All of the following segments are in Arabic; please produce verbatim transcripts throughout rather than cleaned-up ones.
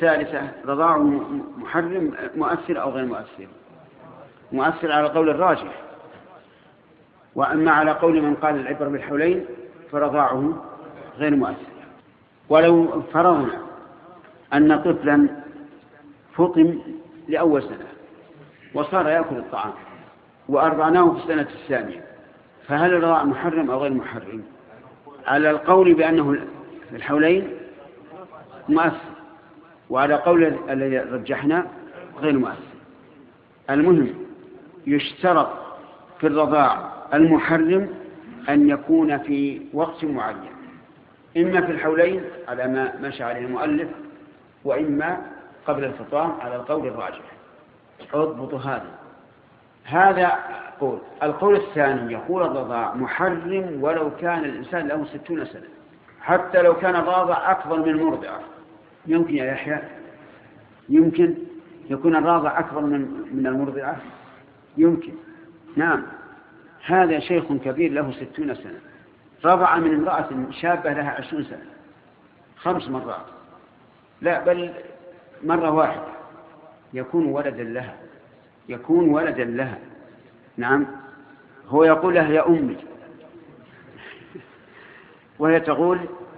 الثالثة رضاع محرم مؤثر أو غير مؤثر؟ مؤثر على قول الراجح. وأما على قول من قال العبر بالحولين فرضاعه غير مؤثر. ولو فرضنا أن طفلا فطم لأول سنة وصار يأكل الطعام وأرضعناه في السنة الثانية، فهل الرضاع محرم أو غير محرم؟ على القول بأنه في الحولين مؤثر، وعلى قول الذي رجحنا غير مؤثر. المهم يشترط في الرضاع المحرم أن يكون في وقت معين، إما في الحولين على ما مشى عليه المؤلف، وإما قبل الفطام على القول الراجح. اضبطوا هذا. هذا قول. القول الثاني يقول الرضاع محرم ولو كان الإنسان له ستون سنة، حتى لو كان الراضع أكبر من المرضعة. يمكن يا يحيى؟ يمكن يكون الراضع أكبر من من المرضعة؟ يمكن. نعم، هذا شيخ كبير له ستون سنة رضع من امرأة شابة لها عشرون سنة خمس مرات، لا بل مرة واحدة، يكون ولدا لها، يكون ولدا لها. نعم، هو يقول لها يا أمي، وهي تقول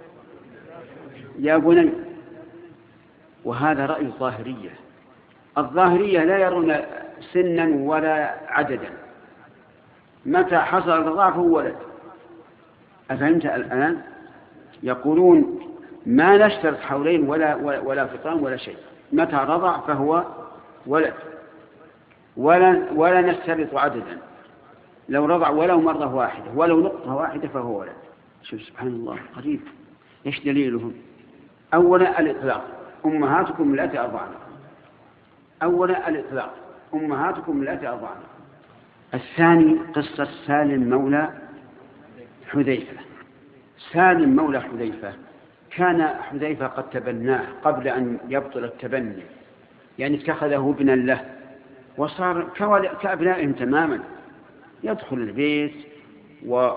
يا بني. وهذا رأي الظاهرية. الظاهرية لا يرون سنا ولا عددا، متى حصل الرضاع فهو ولد. أفهمت الآن؟ يقولون ما نشترط حولين ولا ولا فطام ولا شيء، متى رضع فهو ولد، ولا ولا نشترط عددا. لو رضع ولو مرة واحدة ولو نقطة واحدة فهو ولد. شوف سبحان الله قريب. ايش دليلهم؟ أولا الإطلاق، أمهاتكم لا تأرضعنكم. أولا الإطلاق، أمهاتكم لا تأرضعنكم. الثاني قصة سالم مولى حذيفة. سالم مولى حذيفة كان حذيفة قد تبناه قبل أن يبطل التبني، يعني اتخذه ابنا له وصار كأبنائهم تماما، يدخل البيت و...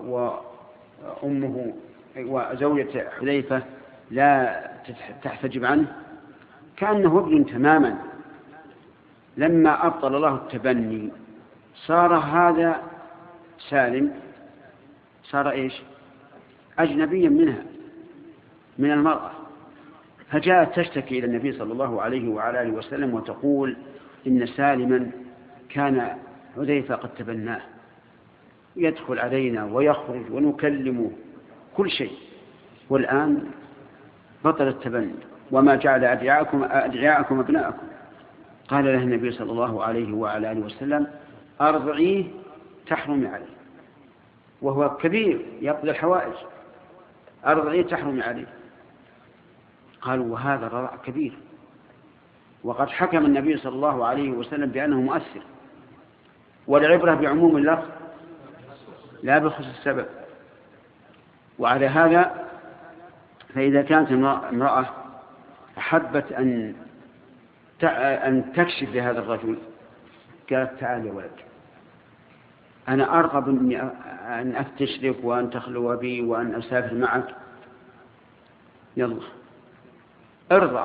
وأمه وزوجة حذيفة لا تحتجب عنه، كأنه ابن تماما. لما أبطل الله التبني صار هذا سالم صار إيش؟ أجنبيا منها، من المرأة. فجاءت تشتكي إلى النبي صلى الله عليه وعلى آله وسلم وتقول إن سالما كان حذيفة قد تبناه، يدخل علينا ويخرج ونكلمه كل شيء، والآن بطل التبني وما جعل أدعياءكم أدعياءكم أبناءكم. قال له النبي صلى الله عليه وعلى آله وسلم أرضعيه تحرمي عليه، وهو كبير يقضي الحوائج، أرضعيه تحرمي عليه. قالوا وهذا رضع كبير، وقد حكم النبي صلى الله عليه وسلم بأنه مؤثر، والعبرة بعموم اللفظ لا بخصوص السبب. وعلى هذا فإذا كانت امرأة أحبت أن أن تكشف لهذا الرجل قالت تعال يا ولد، أنا أرغب أن أستشرف وأن تخلو بي وأن أسافر معك، يلا ارضع.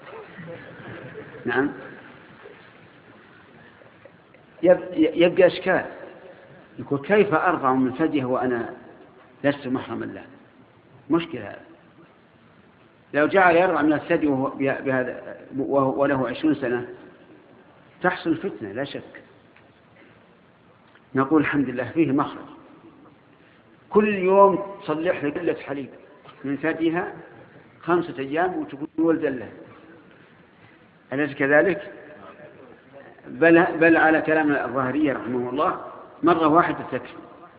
نعم، يبقى إشكال، يقول كيف أرضع من ثديها وأنا لست محرما له؟ مشكلة هذا. لو جعل يرضع من الثدي بهذا وله عشرون سنة تحصل فتنة لا شك. نقول الحمد لله فيه مخرج، كل يوم تصلح لي قلة حليب من ثديها خمسة أيام وتقول ولد له، أليس كذلك؟ بل, بل على كلام الظاهرية رحمه الله مرة واحدة تكفي.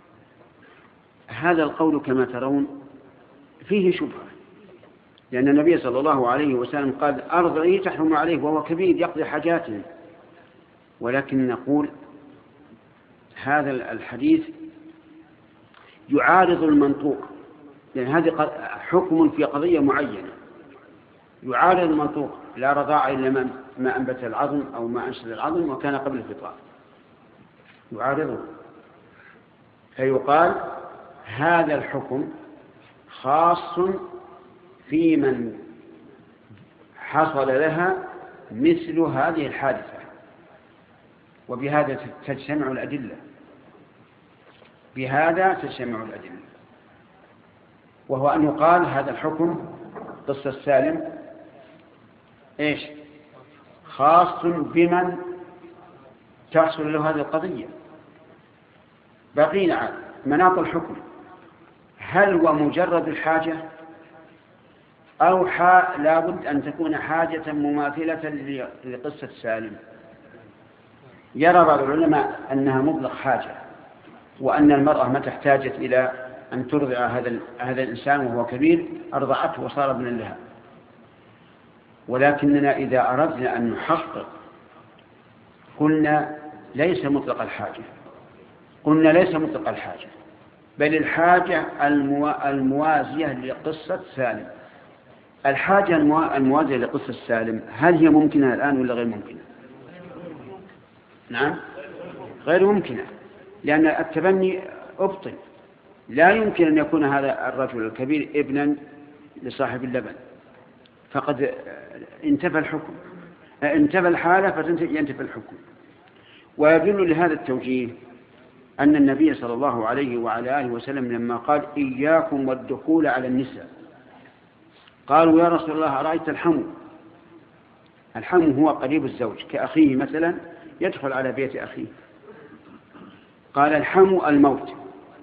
هذا القول كما ترون فيه شبهة، لأن النبي صلى الله عليه وسلم قال أرضعي تحرم عليه وهو كبير يقضي حاجاته. ولكن نقول هذا الحديث يعارض المنطوق، لأن يعني هذا حكم في قضية معينة يعارض المنطوق، لا رضاع إلا ما أنبت العظم أو ما أنشد العظم وكان قبل الفطام، يعارضه. فيقال هذا الحكم خاص في من حصل لها مثل هذه الحادثة. وبهذا تجتمع الأدلة، بهذا تجتمع الأدلة، وهو أن يقال هذا الحكم قصة سالم إيش خاص بمن تحصل له هذه القضية. بقينا على مناط الحكم، هل هو مجرد الحاجة أو لابد أن تكون حاجة مماثلة لقصة سالم؟ يرى بعض العلماء أنها مطلق حاجة، وأن المرأة متى احتاجت إلى أن ترضع هذا هذا الإنسان وهو كبير أرضعته وصار ابنا لها. ولكننا إذا أردنا أن نحقق قلنا ليس مطلق الحاجة، قلنا ليس مطلق الحاجة بل الحاجة الموازية لقصة سالم. الحاجة الموازية لقصة سالم هل هي ممكنة الآن ولا غير ممكنة؟ نعم غير ممكنة، لأن التبني أبطل. لا يمكن أن يكون هذا الرجل الكبير ابنا لصاحب اللبن، فقد انتفى الحكم، انتفى الحالة فينتفى الحكم. ويدل لهذا التوجيه أن النبي صلى الله عليه وعلى آله وسلم لما قال إياكم والدخول على النساء قالوا يا رسول الله أرأيت الحمو؟ الحمو هو قريب الزوج كأخيه مثلا يدخل على بيت أخيه. قال الحمو الموت.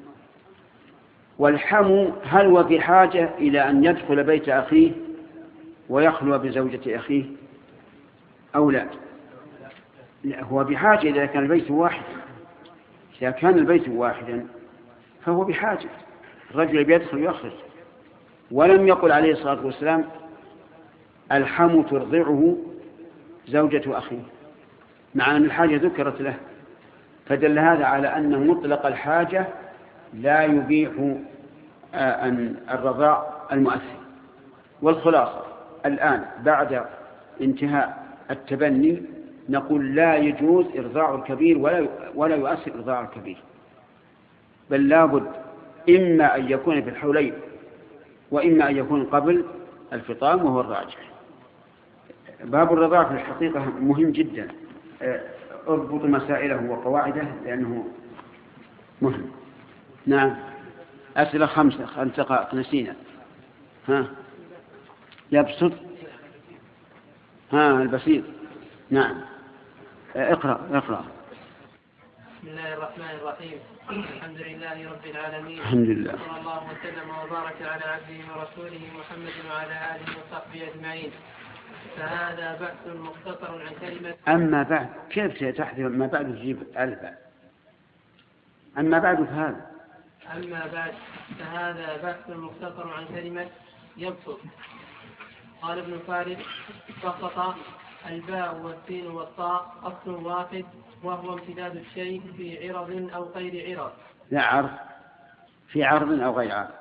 والحمو هل هو في حاجة إلى أن يدخل بيت أخيه ويخلو بزوجة أخيه أو لا؟ لا، هو بحاجة إذا كان البيت واحد. إذا كان البيت واحدا فهو بحاجة، الرجل بيدخل ويخرج. ولم يقل عليه الصلاة والسلام الحمو ترضعه زوجة أخيه، مع أن الحاجة ذكرت له. فدل هذا على أن مطلق الحاجة لا يبيح أن الرضاع المؤثر. والخلاصة الآن بعد انتهاء التبني نقول لا يجوز إرضاع الكبير ولا ولا يؤثر إرضاع الكبير، بل لابد إما أن يكون في الحولين وإما أن يكون قبل الفطام، وهو الراجح. باب الرضاع في الحقيقة مهم جدا، اربط مسائله وقواعده لأنه مهم. نعم أسئلة خمسة خمس دقائق نسينا. ها يبسط ها البسيط. نعم اقرأ اقرأ. بسم الله الرحمن الرحيم. الحمد لله رب العالمين، الحمد لله، صلى الله وسلم وبارك على عبده ورسوله محمد وعلى آله وصحبه أجمعين. فهذا بحث مختصر عن كلمة أما بعد. كيف تحذف ما بعد تجيب ألف؟ أما بعد فهذا أما بعد فهذا بحث مختصر عن كلمة يبسط. قال ابن فارس بسط الباء والسين والطاء أصل واحد، وهو امتداد الشيء في عرض أو غير عرض. لا عرض، في عرض أو غير عرض.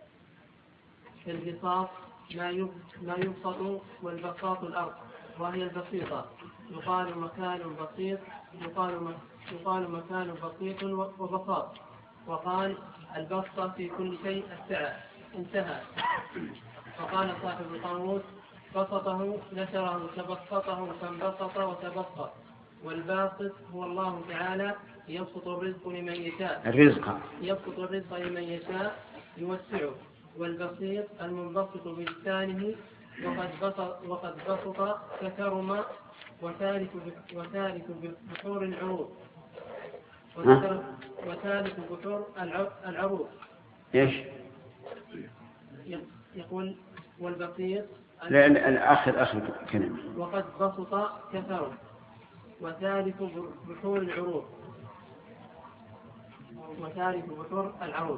البساط ما يبسط، والبساط الأرض وهي البسيطة. يقال مكان بسيط، يقال يقال مكان بسيط وبساط. وقال البسطة في كل شيء السعة. انتهى. وقال صاحب القاموس بسطه نشره تبسطه فانبسط وتبسط. والباسط هو الله تعالى يبسط الرزق لمن يشاء الرزق يبسط الرزق لمن يشاء يوسعه. والبسيط المنبسط بلسانه، وقد بسط وقد بسط ككرم وثالث وثالث بحور العروض وثالث بحور العروض. ايش يقول والبسيط لا الآخر آخر كلمة وقد بسط كثر وثالث بحور العروض وثالث بحور العروض.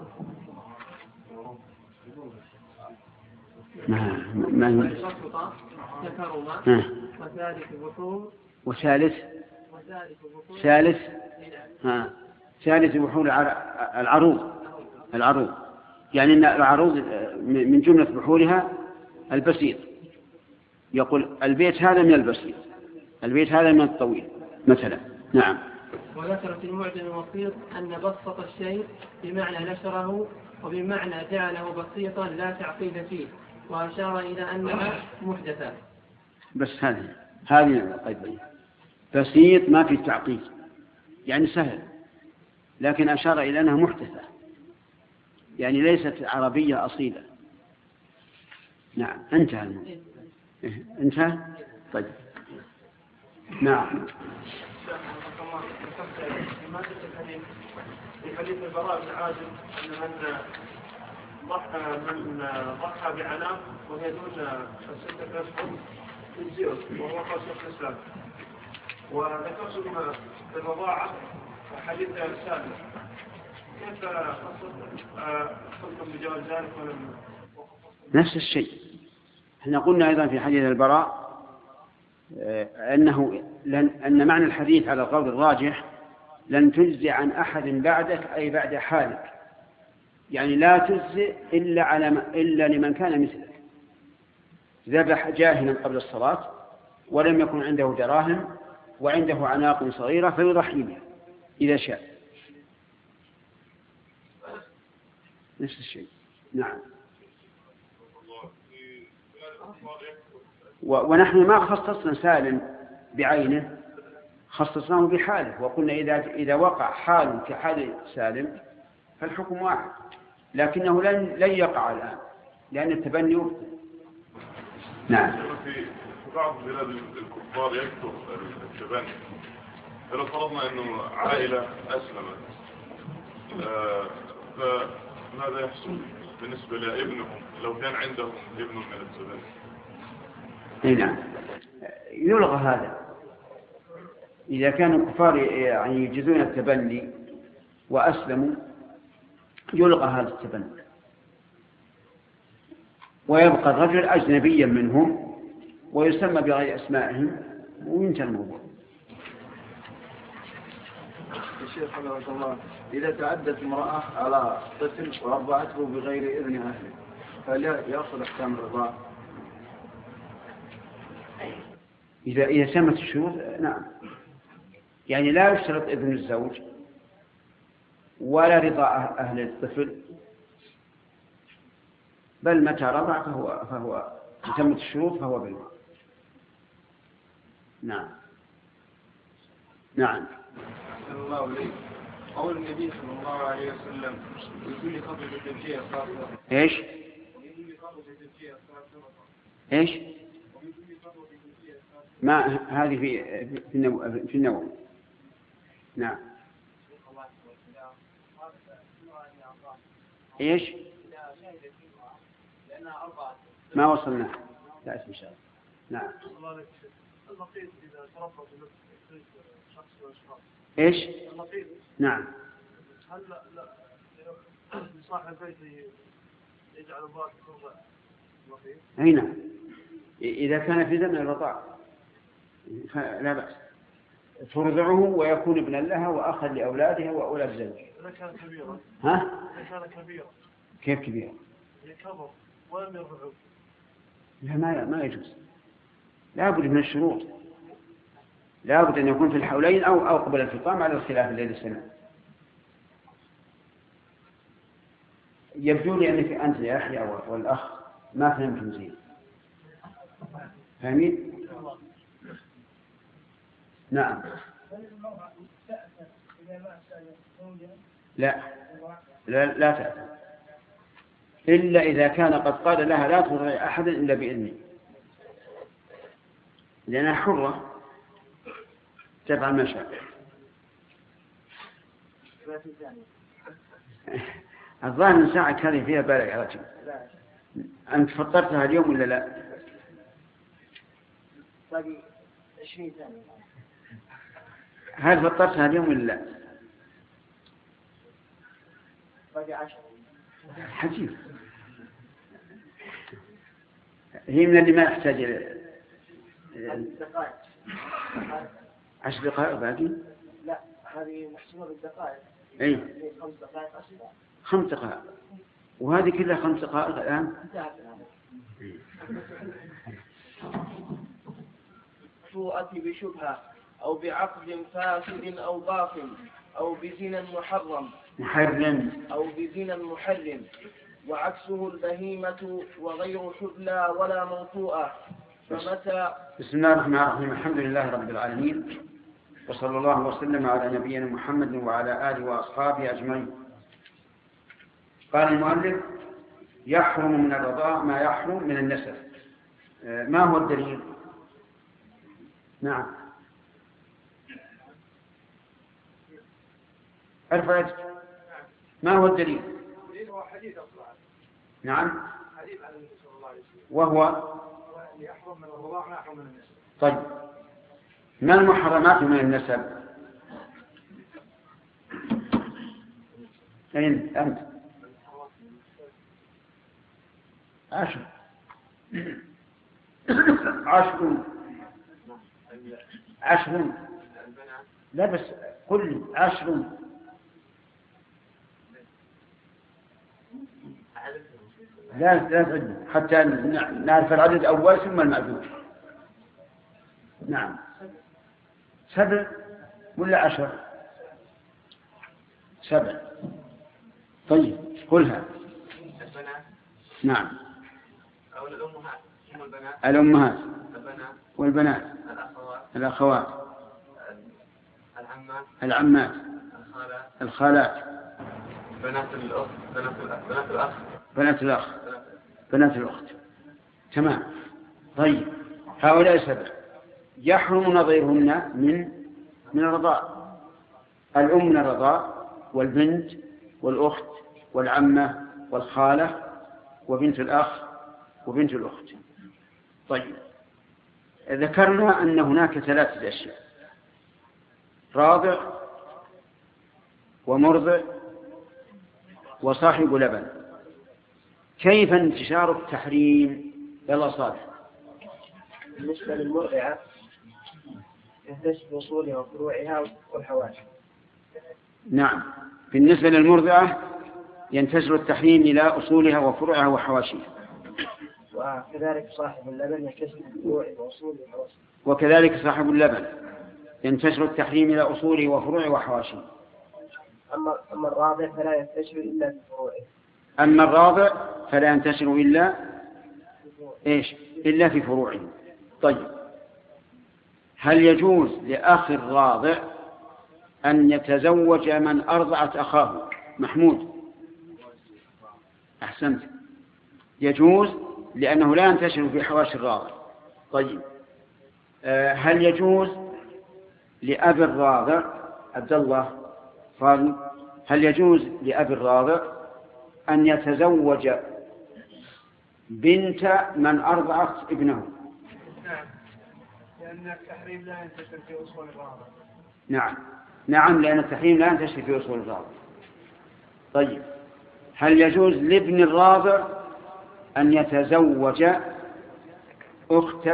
ما ما بسط كثر وثالث بحور وثالث وثالث بحور ثالث ها ثالث بحور العروض العروض يعني أن العروض من جملة بحورها البسيط. يقول البيت هذا من البسيط، البيت هذا من الطويل مثلا. نعم. وذكر في المعجم الوسيط أن بسط الشيء بمعنى نشره وبمعنى جعله بسيطا لا تعقيد فيه، وأشار إلى أنها محدثة. بس هذه هذه القيد بسيط ما في تعقيد، يعني سهل، لكن أشار إلى أنها محدثة، يعني ليست عربية أصيلة. نعم انتهى الموضوع. انتهى. طيب نعم. في حديث البراء بن عازب أن من ضحى من ضحى بعناق وهي دون ستة أشهر تجزئه وهو قصر الإسلام. وذكرتم في الرضاعة حديث سالم، كيف قلتم بجواز ذلك ولم؟ نفس الشيء. احنا قلنا أيضا في حديث البراء أنه لن أن معنى الحديث على القول الراجح لن تجزي عن أحد بعدك أي بعد حالك، يعني لا تجزي إلا, على إلا لمن كان مثلك، ذبح جاهلا قبل الصلاة ولم يكن عنده دراهم وعنده عناق صغيرة فيضحي بها إذا شاء. نفس الشيء. نعم. ونحن ما خصصنا سالم بعينه، خصصناه بحاله، وقلنا إذا إذا وقع حال كحال سالم فالحكم واحد، لكنه لن لن يقع الآن لأن التبني يبطل. نعم. في بعض بلاد الكفار يكثر التبني، فلو فرضنا إنه عائلة أسلمت فماذا يحصل بالنسبة لابنهم لو كان عندهم ابن من التبني؟ نعم يلغى هذا. إذا كانوا الكفار يعني يجيزون التبني وأسلموا يلغى هذا التبني ويبقى الرجل أجنبيا منهم ويسمى بغير أسمائهم وينتهي الموضوع. الشيخ حفظه الله، إذا تعدت امرأة على طفل ورضعته بغير إذن أهله فهل يأخذ أحكام الرضاع؟ إذا إذا تمت الشروط نعم، يعني لا يشترط إذن الزوج ولا رضا أهل الطفل، بل متى رضع فهو فهو تمت الشروط فهو بالماء. نعم. نعم. الله عليه. قول النبي صلى الله عليه وسلم لكل خطوة تمشيها خاصة. إيش؟ إيش؟ ما هذه في في النوم في النوم. نعم. إيش؟ ما وصلنا. لا اسم شاء. نعم. إيش؟ نعم. هل لا صاحب البيت يجعل الضابط لطيف؟ أي نعم. إذا كان في زمن الرضاع فلا بأس، ترضعه ويكون ابنا لها وأخا لأولادها وأولاد زوجها. إذا كان كبيرا. ها؟ إذا كان كبيرا. كيف كبيرا؟ يكبر ولم يرضعه. لا ما ما يجوز، لا بد من الشروط، لا بد أن يكون في الحولين أو أو قبل الفطام على الخلاف الذي سمع. يبدو لي أنك أنت يا أخي والأخ ما فهمتم زين. فاهمين؟ نعم. لا لا لا تأثم إلا إذا كان قد قال لها لا تطيع أحدا إلا بإذنه، لأنها حرة تفعل ما شاء. الظاهر من ساعة هذه فيها بالغ على رجل. أنت فطرتها اليوم ولا لا؟ باقي عشرين ثانية. هل فطرتها اليوم ولا لا؟ باقي عشر. حجيب. هي من اللي ما يحتاج دقائق. عشر دقائق باقي؟ لا هذه محسوبة بالدقائق. أي. خمس دقائق أصلا. خمس دقائق. وهذه كلها خمس دقائق الآن. تؤتي بشبهة أو بعقد فاسد أو باطل أو بزنا محرم محرم أو بزنا محرم، وعكسه البهيمة وغير حبلى ولا موطوءة فمتى بسم الله الرحمن الرحيم. الحمد لله رب العالمين، وصلى الله وسلم على نبينا محمد وعلى آله وأصحابه أجمعين. قال المؤلف: يحرم من الرضاع ما يحرم من النسب. ما هو الدليل؟ نعم، ارفع يدك. ما هو الدليل؟ هو حديث أصلا. نعم، حديث عن النبي صلى الله عليه وسلم، وهو يحرم من الرضاع ما يحرم من النسب. طيب، ما المحرمات من النسب؟ أين أنت؟ عشر عشر عشر لا بس كل عشر لا لا تعد حتى نعرف العدد أول ثم المعدود. نعم، سبع ولا عشر؟ سبع. طيب قلها. البنات. نعم. أو الأمهات. هم البنات. الأمهات. البنات. والبنات. الأخوات. الأخوات. العمات. العمات. الخالات. الخالات. بنات الأخت. بنات الأخ. بنات الأخ. بنات الأخ. بنات الأخت. تمام. طيب، هؤلاء سبع يحرم نظيرهن من من الرضاع. الأم من الرضاع، والبنت والأخت والعمة والخالة وبنت الأخ وبنت الأخت. طيب، ذكرنا أن هناك ثلاثة أشياء: راضع ومرضع وصاحب لبن. كيف انتشار التحريم؟ يلا صالح. بالنسبة للمرضعة ينتشر بأصولها وفروعها والحواشي. نعم، بالنسبة للمرضعة ينتشر التحريم إلى أصولها وفروعها وحواشيها. وكذلك صاحب اللبن ينتشر بفروعه وأصوله وحواشيه. وكذلك صاحب اللبن ينتشر التحريم إلى أصوله وفروعه وحواشيه. أما أما الرابع فلا ينتشر إلا في فروعه. أما الرابع فلا ينتشر إلا إيش؟ إلا في فروعه. طيب، هل يجوز لأخ الراضع أن يتزوج من أرضعت أخاه؟ محمود، أحسنت، يجوز لأنه لا ينتشر في حواشي الراضع. طيب، هل يجوز لأب الراضع عبد الله قال هل يجوز لأب الراضع أن يتزوج بنت من أرضعت ابنه؟ نعم، لأن التحريم لا ينتشر في أصول الرضاع. نعم نعم لأن التحريم لا ينتشر في أصول الرضاع. طيب، هل يجوز لابن الراضع أن يتزوج أخت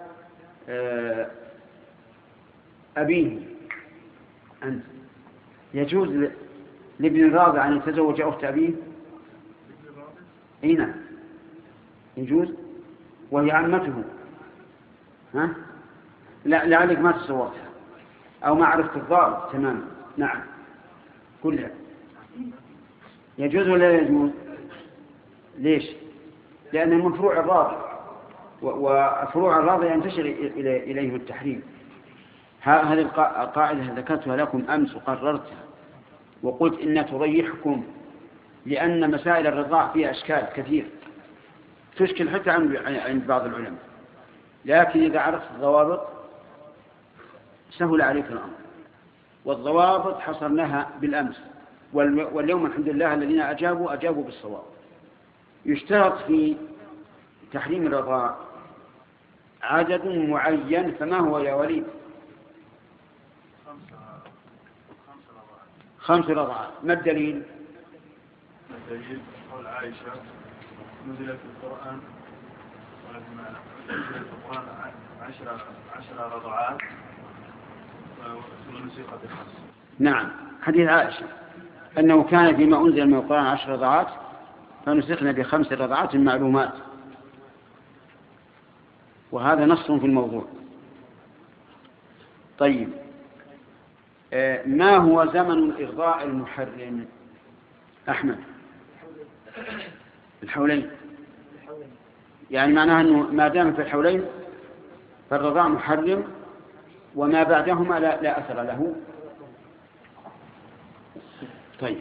أبيه؟ أنت يجوز لابن الراضع أن يتزوج أخت أبيه؟ أين يجوز وهي عمته؟ ها؟ لا لعلك ما تصورتها أو ما عرفت الضابط تماما. نعم، كلها يجوز ولا لا يجوز؟ ليش؟ لأن من فروع الراضع، وفروع الراضع ينتشر إليه التحريم. هذه القاعدة ذكرتها لكم أمس وقررتها وقلت إن تريحكم، لأن مسائل الرضاع فيها أشكال كثير تشكل حتى عند بعض العلماء، لكن إذا عرفت الضوابط سهل عليك الأمر. والضوابط حصرناها بالأمس، واليوم الحمد لله الذين أجابوا أجابوا بالصواب. يشترط في تحريم الرضاع عدد معين، فما هو يا وليد؟ خمس رضعات. ما الدليل؟ الدليل قول عائشة نزلت القرآن ولما نزلت القرآن عشر عشر رضعات ثم نسخت الخمس. نعم، حديث عائشة أنه كان فيما أنزل من القرآن عشر رضعات فنسخنا بخمس رضعات معلومات، وهذا نص في الموضوع. طيب، ما هو زمن الإرضاع المحرم؟ أحمد. الحولين، يعني معناها أنه ما دام في الحولين فالرضاع محرم وما بعدهما لا, لا أثر له. طيب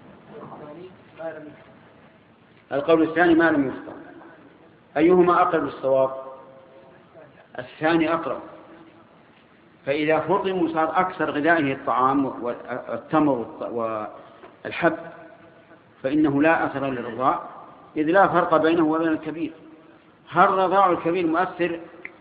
القول الثاني ما لم يفطر. أيهما أقرب للصواب؟ الثاني أقرب. فإذا فطم وصار أكثر غذائه الطعام والتمر والحب فإنه لا أثر للرضاع، إذ لا فرق بينه وبين الكبير. هل رضاع الكبير مؤثر؟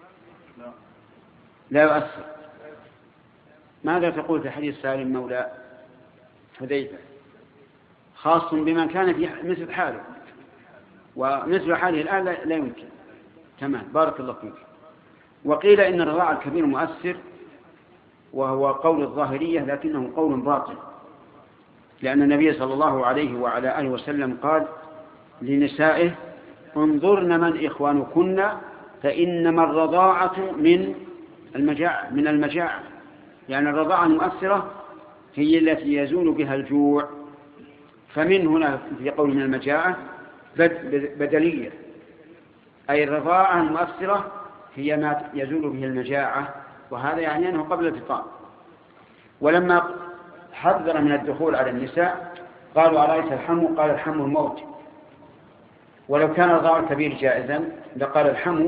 لا يؤثر. ماذا تقول في حديث سالم مولى حذيفة؟ خاص بمن كان في مثل حاله، ومثل حاله الآن لا يمكن. تمام، بارك الله فيك. وقيل إن الرضاع الكبير مؤثر، وهو قول الظاهرية لكنه قول باطل، لأن النبي صلى الله عليه وعلى آله وسلم قال لنسائه: انظرن من إخوانكن فإنما الرضاعة من المجاعة من المجاعة يعني الرضاعة المؤثرة هي التي يزول بها الجوع، فمن هنا في قول من المجاعة بدلية، أي الرضاعة المؤثرة هي ما يزول به المجاعة، وهذا يعني أنه قبل الفطام. ولما حذر من الدخول على النساء قالوا: أرأيت الحمو؟ قال: الحمو الموت. ولو كان الرضاع الكبير جائزا لقال الحمو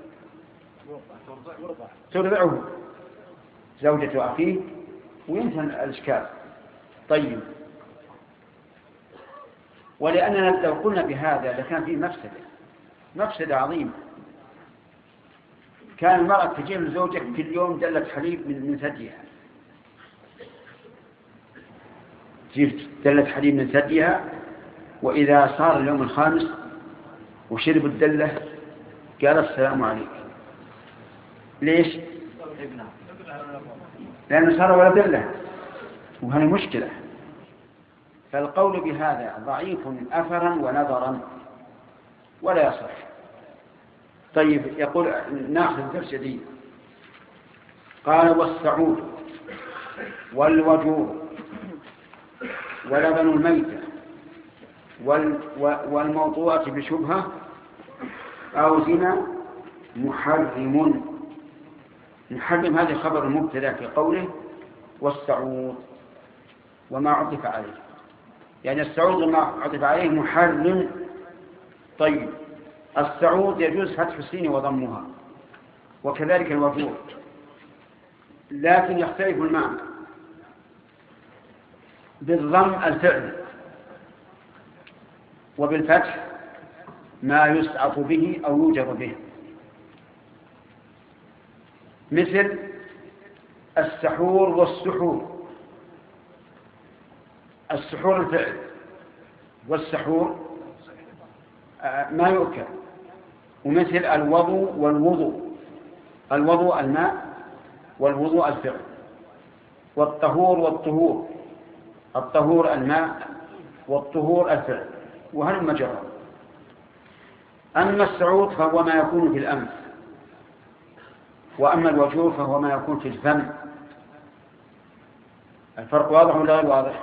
ترضعه زوجة أخيه وينتهي الإشكال. طيب، ولأننا لو قلنا بهذا لكان فيه مفسدة مفسدة عظيمة. كان المرأة تجيب لزوجك كل يوم دلة حليب من ثديها، تجيب دلة حليب من ثديها، وإذا صار اليوم الخامس وشرب الدلة قال: السلام عليك. ليش؟ لأنه صار ولا دلة، وهذه مشكلة. فالقول بهذا ضعيف أثرا ونظرا ولا يصح. طيب، يقول ناخذ درس جديد. قال: والسعود والوجور ولبن الميتة والموضوعة بشبهة أو زنا محرم. محرم هذا خبر مبتدأ في قوله والسعود وما عطف عليه، يعني السعود وما عطف عليه محرم. طيب، السعود يجوز فتح السين وضمها، وكذلك الوجور، لكن يختلف المعنى. بالضم الفعل، وبالفتح ما يسعف به أو يوجر به، مثل السحور والسحور. السحور الفعل، والسحور ما يؤكل. ومثل الوضوء والوضوء، الوضوء الماء والوضوء الفعل. والطهور والطهور، الطهور الماء والطهور الفعل، وهل مجرى. أما السعود فهو ما يكون في الأنف، وأما الوجور فهو ما يكون في الفم. الفرق واضح ولا غير واضح؟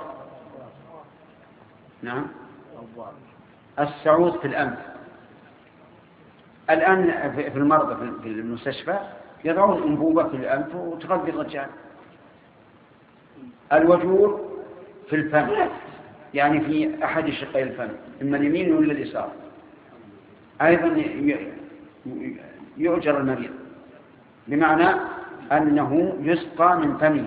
نعم. السعود في الأنف. الآن في المرضى في المستشفى يضعون أنبوبة في الأنف وتغذي الرجال. الوجور في الفم، يعني في أحد شقي الفم، إما اليمين ولا اليسار، أيضا يؤجر المريض، بمعنى أنه يسقى من فمه.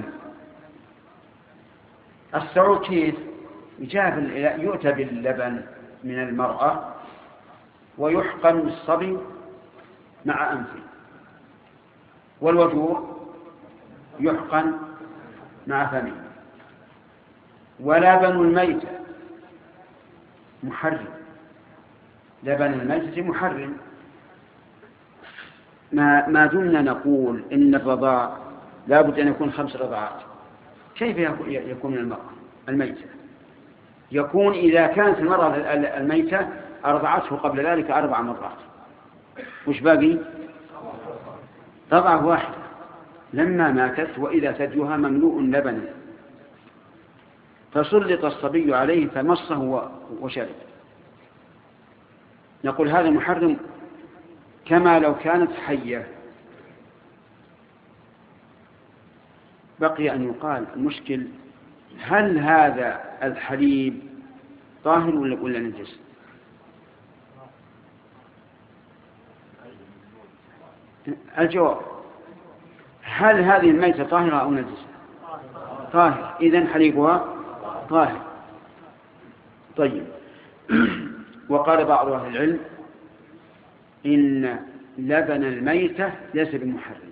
السعود كيف؟ يؤتى باللبن من المرأة ويحقن بالصبي مع أنفه. والوجور يحقن مع فمه. ولبن الميتة محرم، لبن الميتة محرم. ما, ما دمنا نقول إن الرضاع لا بد أن يكون خمس رضعات، كيف يكون من المرأة الميتة؟ يكون إذا كانت المرأة الميتة أرضعته قبل ذلك أربع مرات، وش باقي؟ رضعة واحدة لما ماتت وإذا ثديها مملوء لبنا، فسلط الصبي عليه فمصه وشرب. نقول هذا محرم كما لو كانت حية، بقي أن يقال المشكل هل هذا الحليب طاهر ولا ولا نجس؟ الجواب هل هذه الميتة طاهرة أو نجسة؟ طاهر، إذن حليبها طاهر. طيب. وقال بعض أهل العلم إن لبن الميتة ليس بمحرم،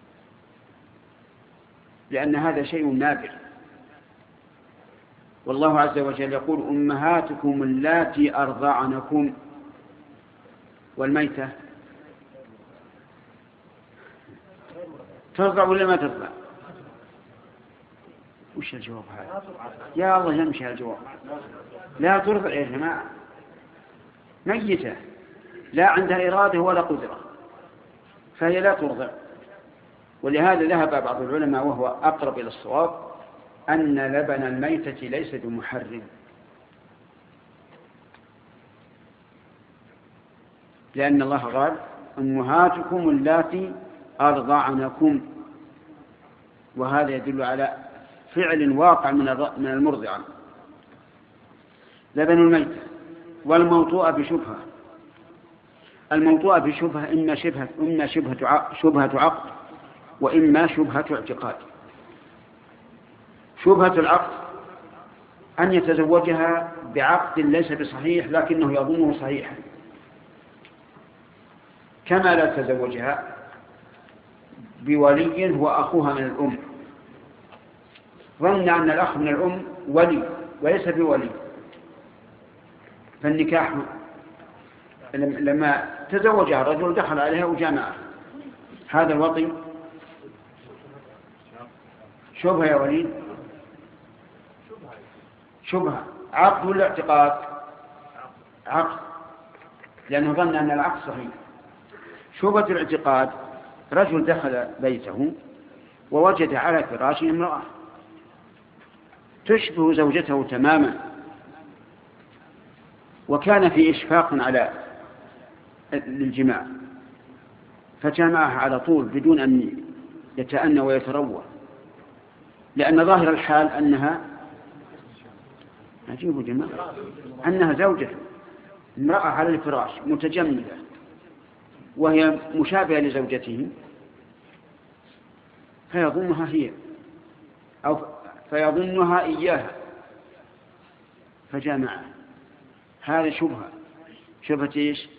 لأن هذا شيء نادر، والله عز وجل يقول أمهاتكم اللاتي أرضعنكم، والميتة ترضع ولا ما ترضع؟ وش الجواب هذا؟ يا الله يمشي الجواب. لا ترضع يا جماعة، ميتة لا عندها إرادة ولا قدرة، فهي لا ترضع. ولهذا ذهب بعض العلماء وهو أقرب إلى الصواب أن لبن الميتة ليس بمحرم، لأن الله قال أمهاتكم اللاتي أرضعنكم، وهذا يدل على فعل واقع من المرضعة. لبن الميتة والموطوءة بشبهة. الموطوءة بشبهة إما شبهة إما شبهة شبهة عقد وإما شبهة اعتقاد. شبهة العقد أن يتزوجها بعقد ليس بصحيح لكنه يظنه صحيحا، كما لا تزوجها بولي هو أخوها من الأم، ظن أن الأخ من الأم ولي وليس بولي، فالنكاح لما تزوجها الرجل دخل عليها وجامعها، هذا الوطي شبهة يا وليد، شبهة عقد ولا اعتقاد؟ عقد، لأنه ظن أن العقد صحيح. شبهة الاعتقاد رجل دخل بيته ووجد على فراشه امرأة تشبه زوجته تماما، وكان في إشفاق على الجماع، فجمعها على طول بدون أن يتأنى ويتروى، لأن ظاهر الحال أنها عجيب جماعة أنها زوجته، امرأة على الفراش متجملة وهي مشابهة لزوجته، فيظنها هي أو فيظنها إياها فجامعها. هذا شبهة شبهة إيش؟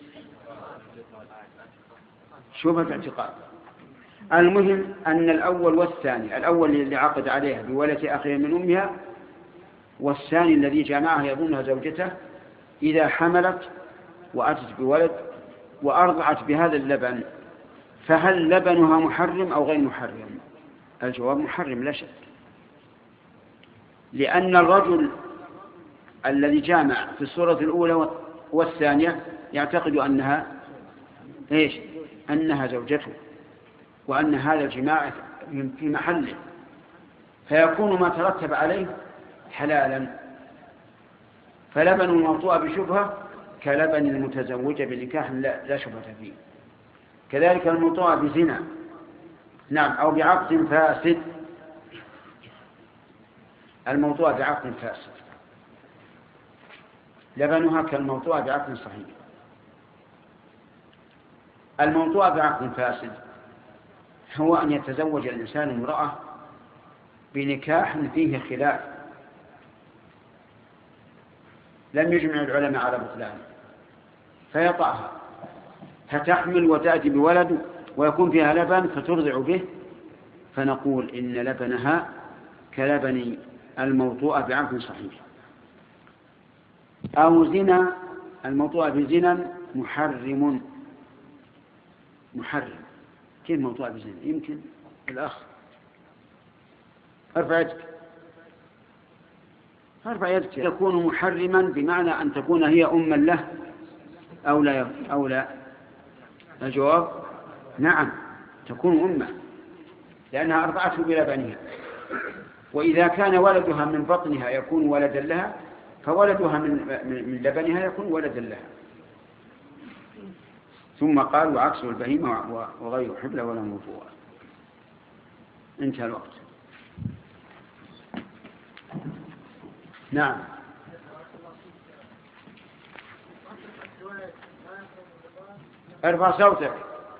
شبهة اعتقاد. المهم أن الأول والثاني، الأول اللي عقد عليها بولد أخيه من أمها، والثاني الذي جامعها يظنها زوجته، إذا حملت وأتت بولد وأرضعت بهذا اللبن، فهل لبنها محرم أو غير محرم؟ الجواب محرم لا شك، لأن الرجل الذي جامع في الصورة الأولى والثانية يعتقد أنها إيش؟ أنها زوجته، وأن هذا الجماع في محله، فيكون ما ترتب عليه حلالا. فلبن الموطوء بشبهة كلبن المتزوج بنكاح لا, لا شبهة فيه. كذلك الموطوء بزنا، نعم، أو بعقد فاسد. الموطوء بعقد فاسد لبنها كالموطوء بعقد صحيح. الموطوء بعقد فاسد هو أن يتزوج الإنسان امرأة بنكاح فيه خلاف لم يجمع العلماء على بطلانه، فيطأها فتحمل وتأتي بولد ويكون فيها لبن فترضع به، فنقول إن لبنها كلبن الموطوء بعقد صحيح. أو زنا، الموطوء بزنا محرم. محرم كيف موطوء بزنا؟ يمكن الأخ ارفع يدك، ارفع يدك. يكون محرما بمعنى أن تكون هي أما له أو لا أو لا. الجواب نعم، تكون أمه لأنها أرضعته بلبنها، وإذا كان ولدها من بطنها يكون ولدا لها، فولدها من من لبنها يكون ولدا لها. ثم قال وعكسه البهيمة وغير حبلى ولا موضوع. انتهى الوقت. نعم. ارفع صوتك.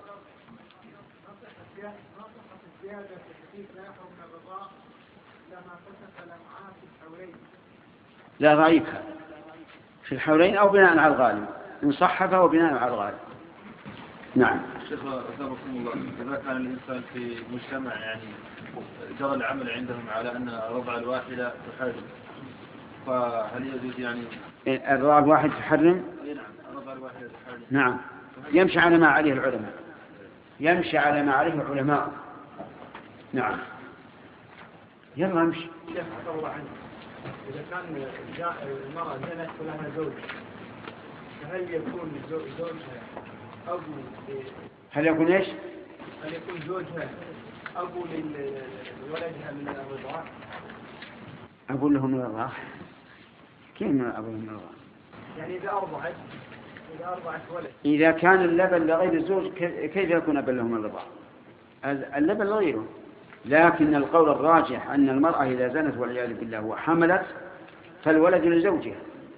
لا ضعيفها في الحولين أو بناء على الغالب، إن صح فهو بناء على الغالب. نعم. شيخ أثابكم الله، إذا كان الإنسان في مجتمع يعني جرى العمل عندهم على أن الرضعة الواحدة تحرم، فهل يجوز يعني الرضاعة الواحدة تحرم؟ نعم، الرضعة الواحدة تحرم. نعم، يمشي على ما عليه العلماء، يمشي على ما عليه العلماء. نعم. يلا امشي. شيخ عفى الله عنك، إذا كان المرأة زنت ولها زوج، فهل يكون زوجها أبو هل يكون إيش؟ هل يكون زوجها أبو لولدها من الرضاعة؟ أقول لهم من الرضاعة. كيف من أبو من الرضاعة؟ يعني إذا أرضعت إذا أرضعت ولد. إذا كان اللبن لغير الزوج كيف يكون أبا له من الرضاعة؟ اللبن لغيره. لكن القول الراجح أن المرأة إذا زنت والعياذ بالله وحملت فالولد لزوجها،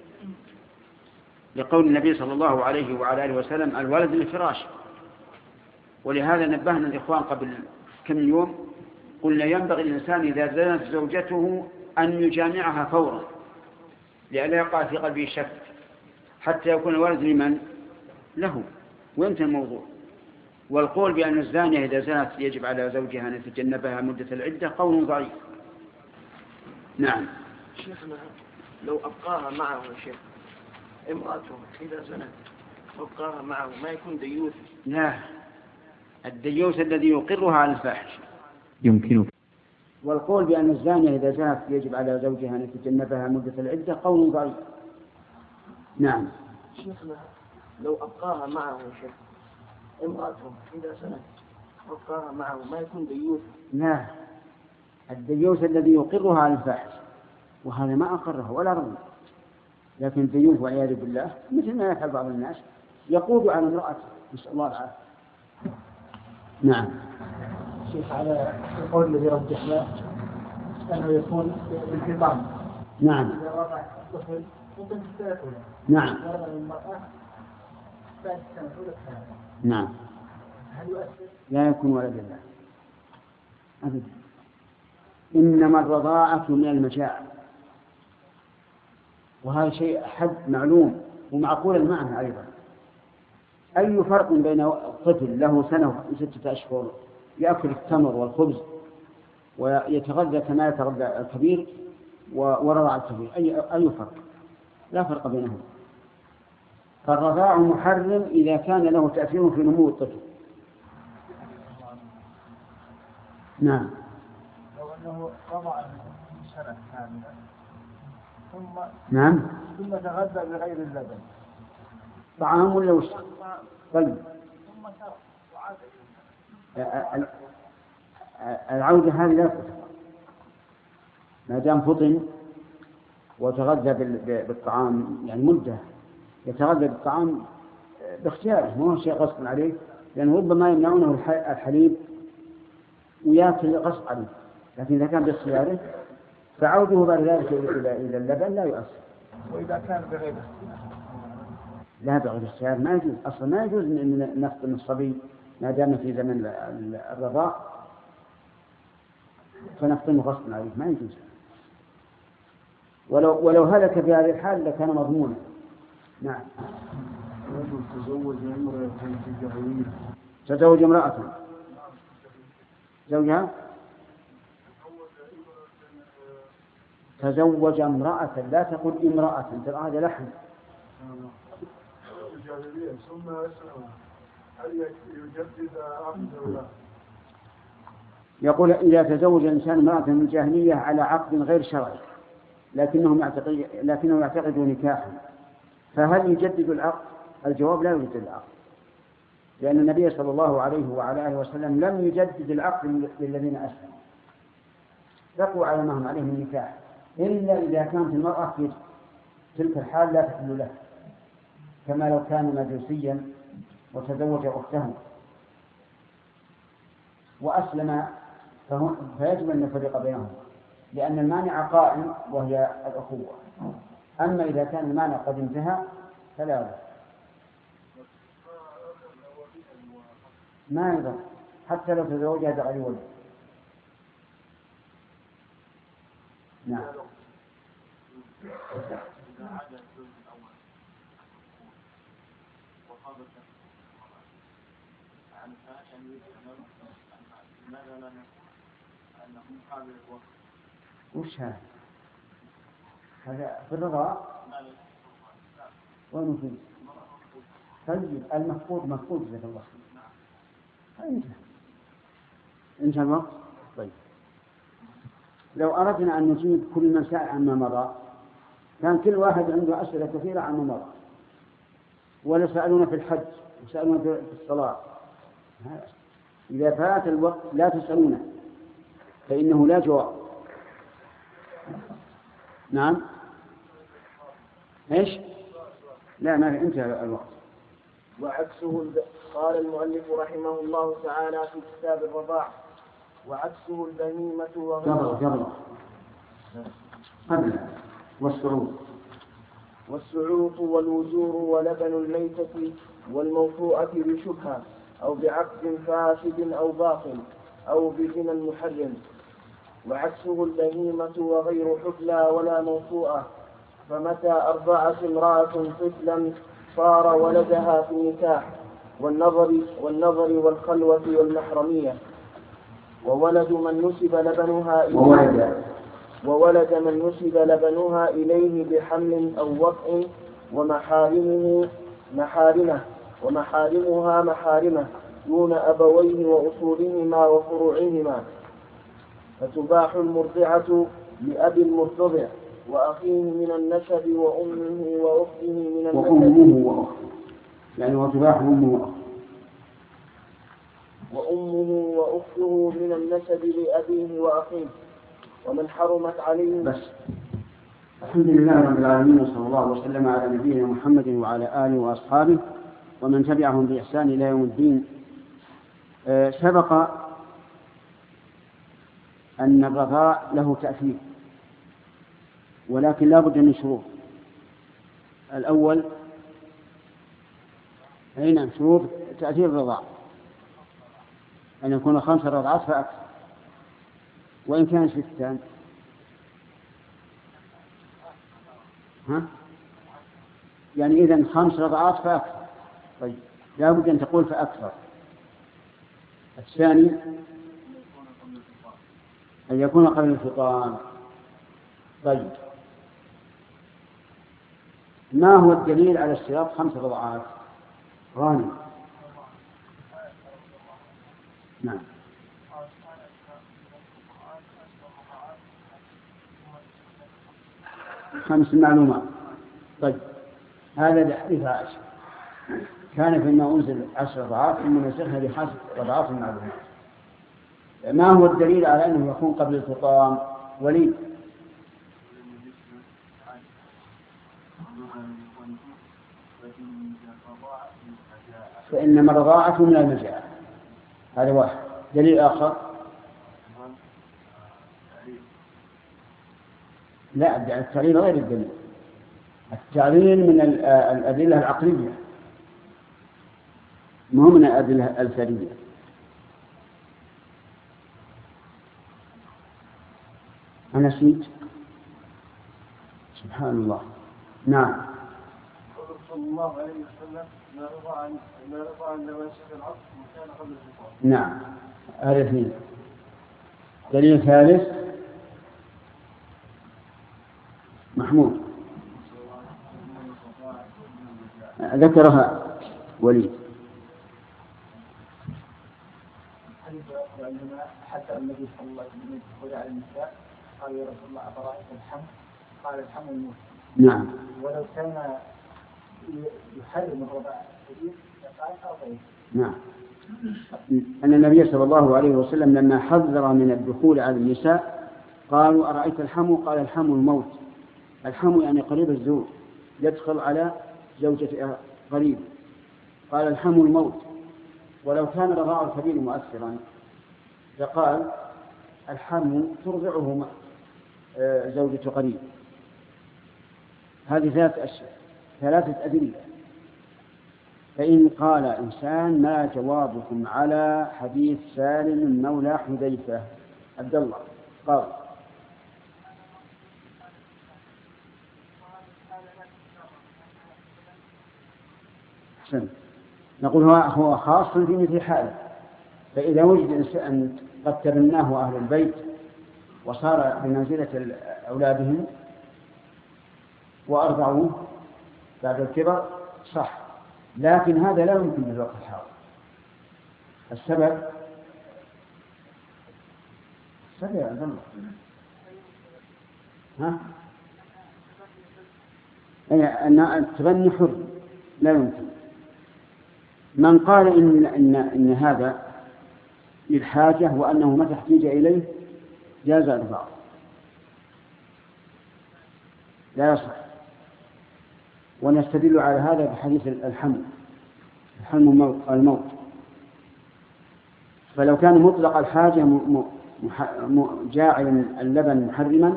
لقول النبي صلى الله عليه وعلى آله وسلم الولد للفراش. ولهذا نبهنا الإخوان قبل كم يوم قلنا ينبغي الإنسان إذا زنت زوجته أن يجامعها فورا لئلا يقع في قلبه شك حتى يكون الولد لمن؟ له، وانتهى الموضوع. والقول بأن الزانية إذا زنت يجب على زوجها أن يتجنبها مدة العدة قول ضعيف. نعم. شيخنا لو أبقاها معه شيخ امرأته إذا زنت أبقاها معه ما يكون ديوث؟ لا، الديوث الذي يقرها على الفاحش. يمكنك. والقول بأن الزانية إذا زنت يجب على زوجها أن يتجنبها مدة العدة قول ضعيف. نعم. شيخنا لو أبقاها معه شيخ امرأته إذا زنت أبقاها معه ما يكون ديوث؟ لا، الديوث الذي يقرها على الفاحش، وهذا ما أقره ولا رضي. لكن الديوث والعياذ بالله مثل ما يفعل بعض الناس يقود على امرأته، نسأل الله العافية. نعم. شيخ على القول الذي رجحناه أنه يكون انفطام. نعم. إذا رفع الطفل ممكن تستيقظ. نعم. ورد المرأة بعد سنة أولى ثلاثة. نعم. هل يؤثر؟ لا يكون ولد الله أبدا. إنما الرضاعة من المجاعة، وهذا شيء حد معلوم ومعقول المعنى أيضا. أي فرق بين طفل له سنة وستة أشهر يأكل التمر والخبز ويتغذى كما يتغذى الكبير ورضع الكبير؟ أي أي فرق؟ لا فرق بينهم. فالرضاع محرم إذا كان له تأثير في نمو الطفل. نعم. لو أنه رضع سنة كاملة ثم نعم ثم تغذى بغير اللبن طعام ولا وش؟ طيب ثم ترك وعاد العودة هذه لا تفعل ما دام فطن وتغذى بالطعام، يعني مدة يتغذى بالطعام باختياره، ما هو شيء غصب عليه، لأنه ربما يمنعونه الحليب ويأكل غصب عليه. لكن إذا كان باختياره فعوده بعد ذلك إلى اللبن لا يؤثر. وإذا كان بغير لا بغير اختيار ما يجوز أصلا، ما يجوز أن نفطم الصبي ما دام في زمن الرضاع فنفطمه غصبا عليه، ما يجوز. ولو ولو هلك في هذه الحال لكان مضمونا. نعم. رجل تزوج امرأة في جاهلية. تزوج امرأة زوجها تزوج امرأة، لا تقل امرأة، ترى هذا لحن. الجاهلية ثم أسلم هل يجدد عقده ولا؟ يقول إذا تزوج الإنسان امرأة من الجاهلية على عقد غير شرعي لكنهم يعتقد لكنه يعتقد نكاحا، فهل يجدد العقد؟ الجواب لا يجدد العقد، لأن النبي صلى الله عليه وعلى آله وسلم لم يجدد العقد للذين أسلموا، بقوا على ما هم عليه من نكاح، إلا إذا كانت المرأة في تلك الحال لا تحل له، كما لو كان مجوسيا وتزوج أخته وأسلم فيجب أن نفرق بينهم. لأن المانع قائم وهي الأخوة. أما إذا كان المانع قد انتهى فلا بد. ما يضر حتى لو تزوجها بغير ولد. نعم. وش هذا؟ هذا في الرضاء وين فيه؟ طيب المفقود مفقود جزاك الله خير. انتهى انتهى الوقت. طيب لو أردنا أن نجيب كل من سأل عما مضى كان كل واحد عنده أسئلة كثيرة عما مضى، ولا سألونا في الحج وسألونا في الصلاة. إذا فات الوقت لا تسألونه فإنه لا جواب. نعم. إيش؟ لا ما انتهى الوقت. وعكسه قال المؤلف رحمه الله تعالى في كتاب الرضاع: وعكسه البهيمة وغيرها. قبل قبل قبل والسعوط والسعوط والوجور ولبن الميتة والموطوءة بشبهة أو بعقد فاسد أو باطل أو بزنا محرم. وعكسه البهيمة وغير حبلى ولا موطوءة، فمتى أرضعت امرأة طفلا صار ولدها في النكاح والنظر والنظر والخلوة والمحرمية. وولد من نسب لبنها إليه وولد من نسب لبنها إليه بحمل أو وطء ومحارمه محارمه ومحارمها محارمه دون أبويه وأصولهما وفروعهما، فتباح المرضعة لأب المرتضع وأخيه من النسب وأمه وأخته من النسب وأمه وأخته يعني وتباح أمه وأخته وأمه وأخته من النسب لأبيه وأخيه. ومن حرمت عليه. بس. الحمد لله رب العالمين، وصلى الله وسلم على نبينا محمد وعلى آله وأصحابه ومن تبعهم بإحسان إلى يوم الدين. أه سبق أن الرضاع له تأثير، ولكن لا بد من شروط. الأول أين شروط تأثير الرضاع؟ أن يكون خمس رضعات فأكثر، وإن كان ستان ها يعني إذن خمس رضعات فأكثر. طيب لا بد أن تقول فأكثر. الثاني أن يكون قبل الفطام. طيب ما هو الدليل على اشتراط خمس رضعات؟ غانم. نعم. خمس معلومات. طيب هذا لحديث عائشة كان فيما أنزل عشر رضعات ثم نسخنا بحسب رضعات المعلومات. ما هو الدليل على أنه يكون قبل الفطام؟ وليد. فإنما الرضاعة من المجاعة. هذا واحد. دليل آخر لا، التعليل غير الدليل. التعليل من الأدلة العقلية مو من الأدلة الفرية. أنا نسيت. سبحان الله. نعم. صلى الله عليه وسلم ما رضى عن ما رضى عن نواشف العصر وكان قبل الفطام. نعم. هذا اثنين. دليل ثالث محمود ذكرها وليد. حتى النبي صلى الله عليه وسلم يدخل على النساء قال يا رسول الله أفرأيت الحمل؟ قال الحمل الموت. نعم. ولو كان يحرم الرضاعة الكبير فقال أرضعيه. نعم. أن النبي صلى الله عليه وسلم لما حذر من الدخول على النساء قالوا أرأيت الحمو؟ قال الحمو الموت. الحمو يعني قريب الزوج يدخل على زوجة قريب، قال الحمو الموت. ولو كان رضاع الكبير مؤثرا فقال الحمو ترضعه زوجة قريب. هذه ثلاثة أشياء ثلاثة أدلة. فإن قال إنسان: ما جوابكم على حديث سالم مولى حذيفة؟ عبد الله قال: حسن. نقول هو هو خاص في مثل حاله. فإذا وجد إنسان قد تبناه أهل البيت وصار بمنزلة أولادهم وأرضعوه بعد الكبر صح، لكن هذا لا يمكن بالوقت الحاضر. السبب السبب يا عبد الله ها أن التبني حر لا يمكن. من قال إن, إن, إن هذا للحاجة وأنه متى احتاج إليه جاز إرضاعه لا يصح. ونستدل على هذا بحديث الحمل الحمل الموت. فلو كان مطلق الحاجة جاعلا اللبن محرما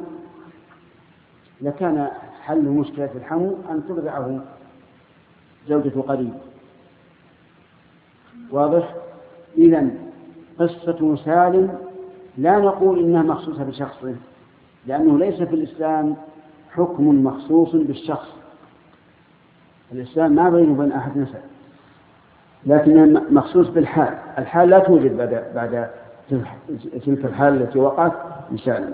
لكان حل مشكلة الحمل أن ترضعه زوجة قريب. واضح؟ إذن قصة سالم لا نقول إنها مخصوصة بشخصه، لأنه ليس في الإسلام حكم مخصوص بالشخص. الإسلام ما بينه وبين أحد نسب، لكن مخصوص بالحال. الحال لا توجد بعد بعد تلك الحال التي وقعت بسالم.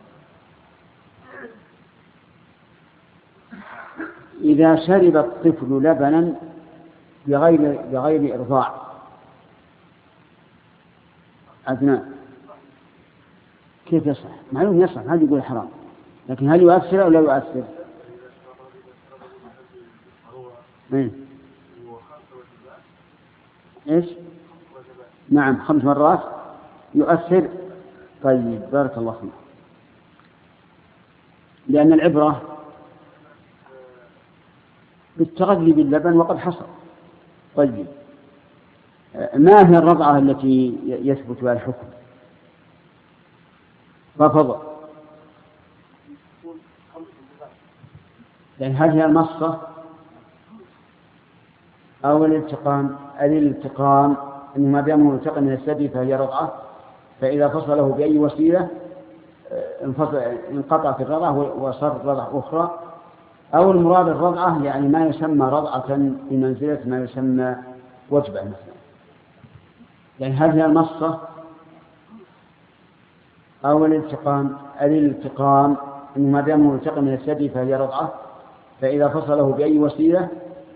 إذا شرب الطفل لبنا بغير بغير إرضاع أثناء كيف يصح؟ معلوم يصح، هذا يقول حرام، لكن هل يؤثر أو لا يؤثر؟ إيه؟ إيش؟ نعم خمس مرات يؤثر. طيب بارك الله فيك. لأن العبرة بالتغذي باللبن وقد حصل. طيب ما هي الرضعة التي يثبت بها الحكم؟ رفض. يعني هل هي المصة أو الالتقام؟ الالتقام إنه ما دام ملتقى من الثدي فهي رضعة، فإذا فصله بأي وسيلة انقطعت الرضعة وصارت رضعة أخرى. أو المراد الرضعة يعني ما يسمى رضعة بمنزلة ما يسمى وجبة مثلا. يعني هل هي المصة أو الالتقام؟ الالتقام إنه ما دام ملتقى من الثدي فهي رضعة، فإذا فصله بأي وسيلة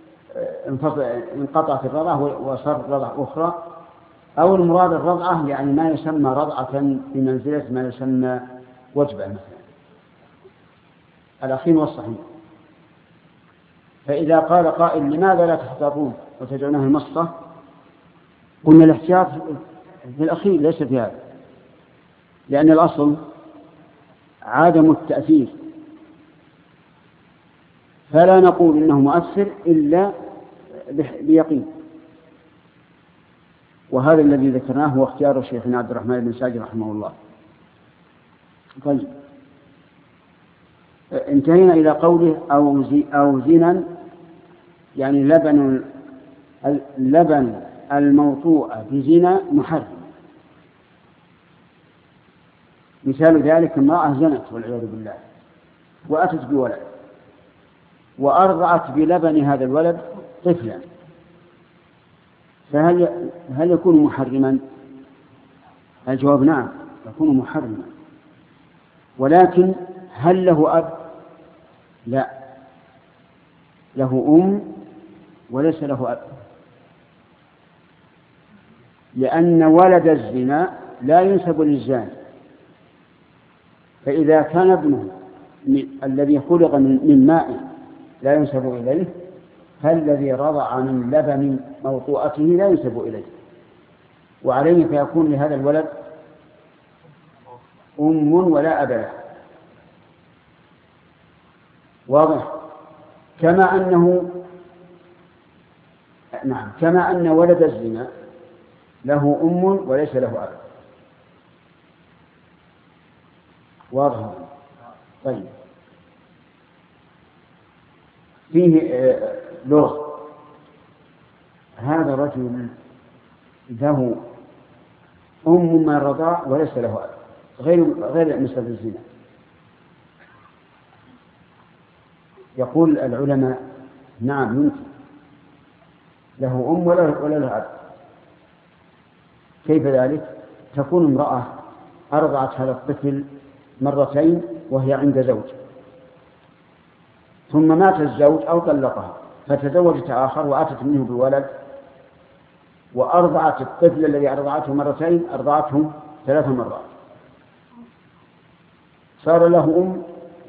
انقطعت الرضعة وصارت رضعة أخرى. أو المراد الرضعة يعني ما يسمى رضعة بمنزلة ما يسمى وجبة مثلا. الأخير والصحيح. فإذا قال قائل: لماذا لا تحتاطون وتجعلونها المصة؟ قلنا الاحتياط في الأخير ليس في هذا، لأن الأصل عدم التأثير، فلا نقول إنه مؤثر إلا بيقين. وهذا الذي ذكرناه هو اختيار شيخنا عبد الرحمن بن سعدي رحمه الله. طيب انتهينا إلى قوله أو زي أو زنا، يعني لبن اللبن الموطوء بزنا محرم. مثال ذلك امرأة زنت والعياذ بالله وأتت بولد وأرضعت بلبن هذا الولد طفلا، فهل هل يكون محرما؟ الجواب نعم يكون محرما. ولكن هل له أب؟ لا، له أم وليس له أب، لأن ولد الزنا لا ينسب للزاني. فإذا كان ابنه الذي خلق من ماء لا ينسب إليه، فالذي رضع من لبن موطوءته لا ينسب إليه، وعليه فيكون لهذا الولد أم ولا أب له. واضح؟ كما أنه نعم كما أن ولد الزنا له أم وليس له أب. واضح؟ طيب فيه لغز. هذا رجل له أم من الرضاع وليس له أب، غير غير مثل الزنا. يقول العلماء نعم يمكن له أم ولا له أب. كيف ذلك؟ تكون امرأة أرضعت هذا الطفل مرتين وهي عند زوج، ثم مات الزوج أو طلقها فتزوجت آخر وأتت منه بولد، وأرضعت الطفل الذي أرضعته مرتين أرضعته ثلاث مرات، صار له أم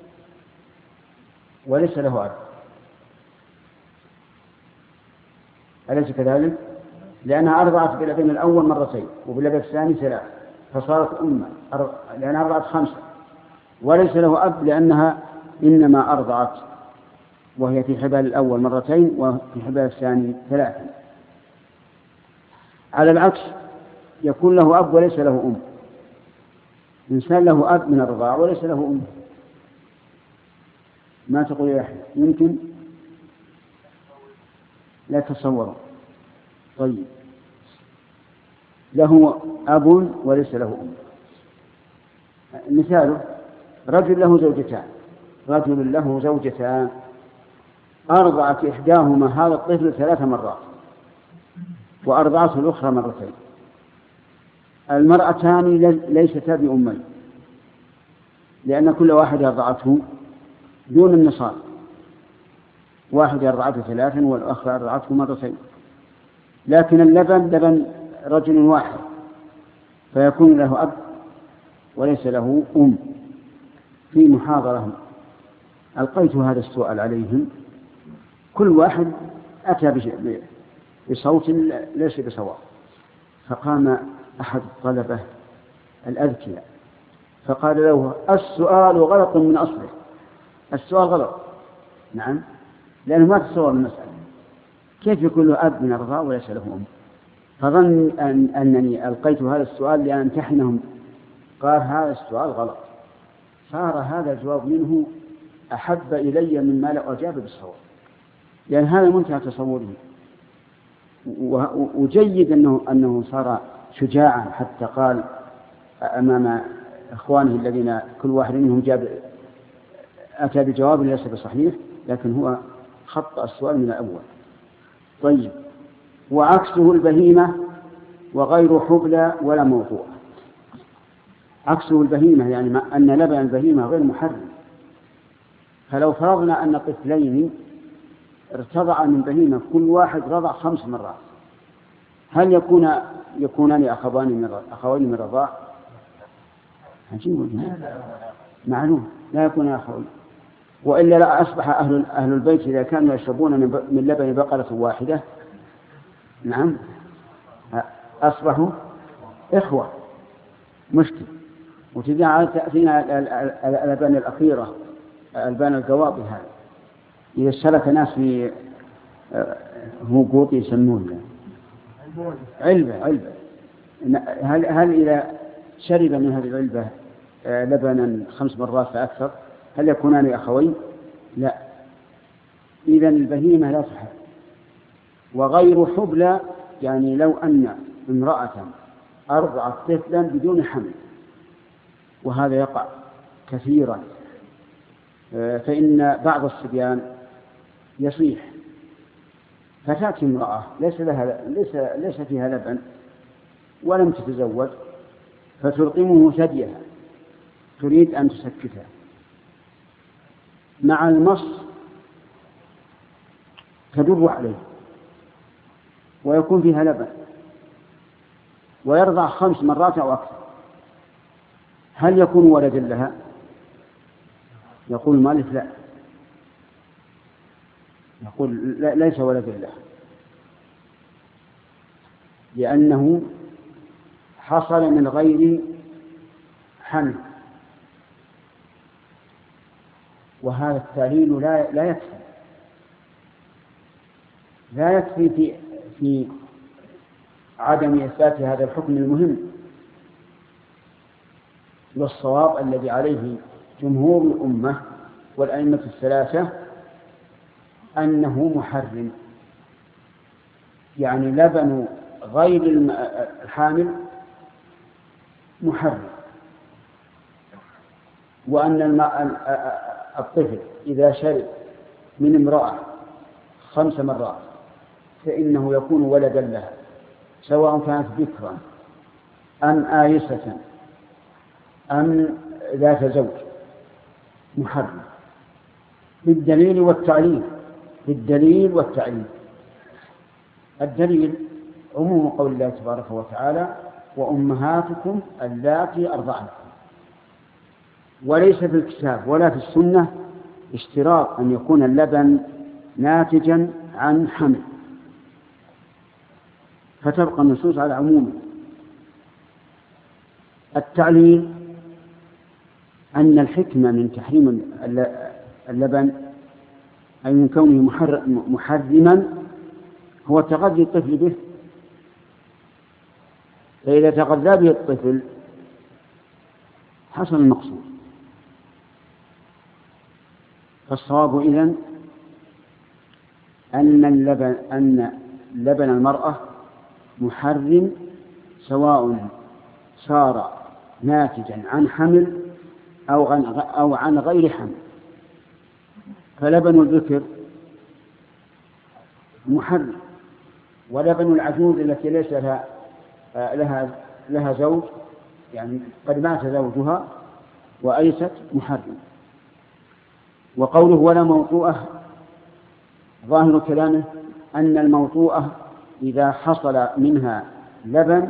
وليس له أب. أليس كذلك؟ لأنها أرضعت بالابن الأول مرتين وبالابن الثاني ثلاث فصارت أمة، لأنها أرضعت خمسة، وليس له أب لأنها إنما أرضعت وهي في حبال الأول مرتين وفي حبال الثاني ثلاثا. على العكس يكون له أب وليس له أم. إنسان له أب من الرضاع وليس له أم، ما تقول يا أحمد؟ يمكن لا تصور. طيب له أب وليس له أم. مثاله رجل له زوجتان رجل له زوجتان أرضعت إحداهما هذا الطفل ثلاث مرات وأرضعته الأخرى مرتين. المرأتان ليستا بأمين لأن كل واحدة أرضعته دون النصاب، واحدة أرضعته ثلاثا والأخرى أرضعته مرتين، لكن اللبن لبن رجل واحد فيكون له أب وليس له أم. في محاضرة ألقيت هذا السؤال عليهم، كل واحد أتى بصوت ليس بصواب، فقام أحد الطلبة الأذكياء فقال له السؤال غلط من أصله، السؤال غلط. نعم، لأنه ما تصور المسألة، كيف يكون له أب من الرضاع وليس له أم؟ فظن أن أنني ألقيت هذا السؤال لأمتحنهم، قال هذا السؤال غلط. صار هذا الجواب منه أحب إلي مما لا أجاب بالصواب، لأن هذا منتهى تصوره. وجيد أنه, أنه صار شجاعا حتى قال أمام إخوانه الذين كل واحد منهم جاب أتى بجواب ليس بصحيح، لكن هو خطأ السؤال من الأول. طيب وعكسه البهيمة وغير حبلى ولا موضوع. عكسه البهيمة يعني أن لبن البهيمة غير محرم. فلو فرضنا أن طفلين ارتضع من بهيمة كل واحد رضع خمس مرات، هل يكون يكونان أخوان من أخوين من رضاع؟ معلوم لا يكون أخوين، وإلا لا أصبح أهل أهل البيت إذا كانوا يشربون من لبن بقرة واحدة نعم أصبحوا إخوة. مشكل. وتجعل تأتينا الألبان الأخيرة ألبان القواضي هذا إذا اشترك ناس في هوقوط يسمونه علبة علبة هل هل إذا شرب من هذه العلبة لبنا خمس مرات فأكثر هل يكونان أخوين؟ لا. إذا البهيمة لا تحب. وغير حبلى يعني لو أن امرأة أرضعت طفلا بدون حمل، وهذا يقع كثيرا، فإن بعض الصبيان يصيح فتأتي امرأة ليس لها ليس ليس فيها لبن ولم تتزوج فتلقمه ثديها تريد أن تسكتها، مع المص تدر عليه ويكون فيها لبن ويرضع خمس مرات أو أكثر، هل يكون ولدا لها؟ يقول مالك لا، يقول لا ليس ولدا لها، لأنه حصل من غير حمل، وهذا التعليل لا لا يكفي لا يكفي في في عدم إثبات هذا الحكم المهم. والصواب الذي عليه جمهور الأمة والأئمة الثلاثة أنه محرم، يعني لبن غير الحامل محرم، وأن الطفل إذا شرب من امرأة خمس مرات فإنه يكون ولدا لها، سواء كانت بكرا أم آيسة أم ذات زوج، محرم بالدليل والتعليل. بالدليل والتعليل. الدليل عموم قول الله تبارك وتعالى: وأمهاتكم اللاتي أرضعنكم. وليس في الكتاب ولا في السنة اشتراط أن يكون اللبن ناتجا عن حمل، فتبقى النصوص على عمومه. التعليل أن الحكمة من تحريم اللبن أي من كونه محرما هو تغذي الطفل به، فإذا تغذى به الطفل حصل المقصود. فالصواب إذن أن اللبن أن لبن المرأة محرم سواء صار ناتجا عن حمل أو عن غير حمل. فلبن الذكر محرم، ولبن العجوز التي ليس لها لها لها زوج، يعني قد مات زوجها وأيست، محرم. وقوله ولا موطوءة ظاهر كلامه أن الموطوءة إذا حصل منها لبن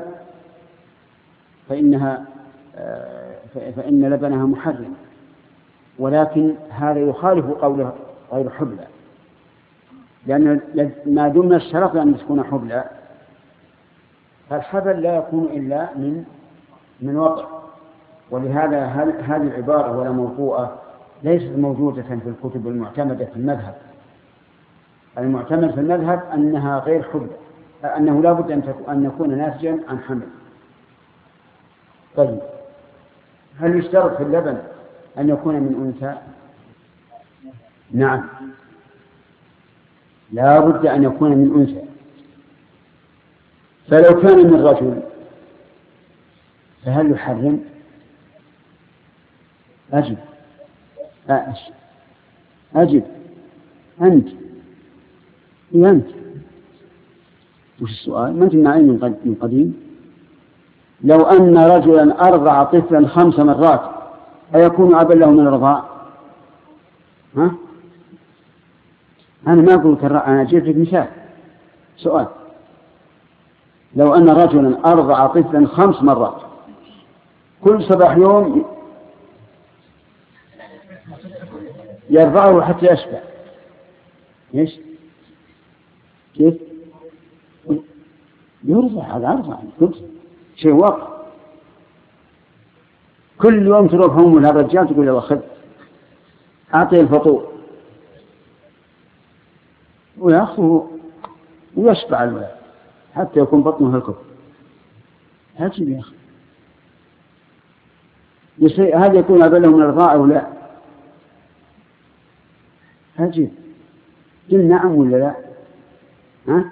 فإنها فإن لبنها محرم، ولكن هذا يخالف قوله غير حبلى، لأن ما دمنا الشرط أن تكون حبلى، فالحبل لا يكون إلا من من وضع. ولهذا هذه العبارة ولا موطوءة ليست موجودة في الكتب المعتمدة في المذهب. المعتمد في المذهب أنها غير حبلى، أنه لا بد أن يكون ناتجا عن حمل. طيب، هل يشترط في اللبن أن يكون من أنثى؟ نعم، لا بد أن يكون من أنثى. فلو كان من رجل فهل يحرم؟ أجب أأش أجب أنت إيه أنت وش السؤال؟ ما أنت معي من قديم. لو أن رجلا أرضع طفلا خمس مرات أيكون أبا له من الرضاع؟ ها؟ أنا ما أقول كالرأي، أنا أجيب لك مثال سؤال. لو أن رجلا أرضع طفلا خمس مرات كل صباح يوم يرضعه حتى يشبع، إيش؟ كيف؟ يرضع، هذا أرضع شيء واقع. كل يوم تروح هم من هذا الرجال تقول له خذ أعطيه الفطور ويأخذه ويشبع الولد حتى يكون بطنه هلكه. هاتي يا أخي، هل يكون أبا له من الرضاعة أو لا؟ هاتي قل نعم ولا لا؟ ها؟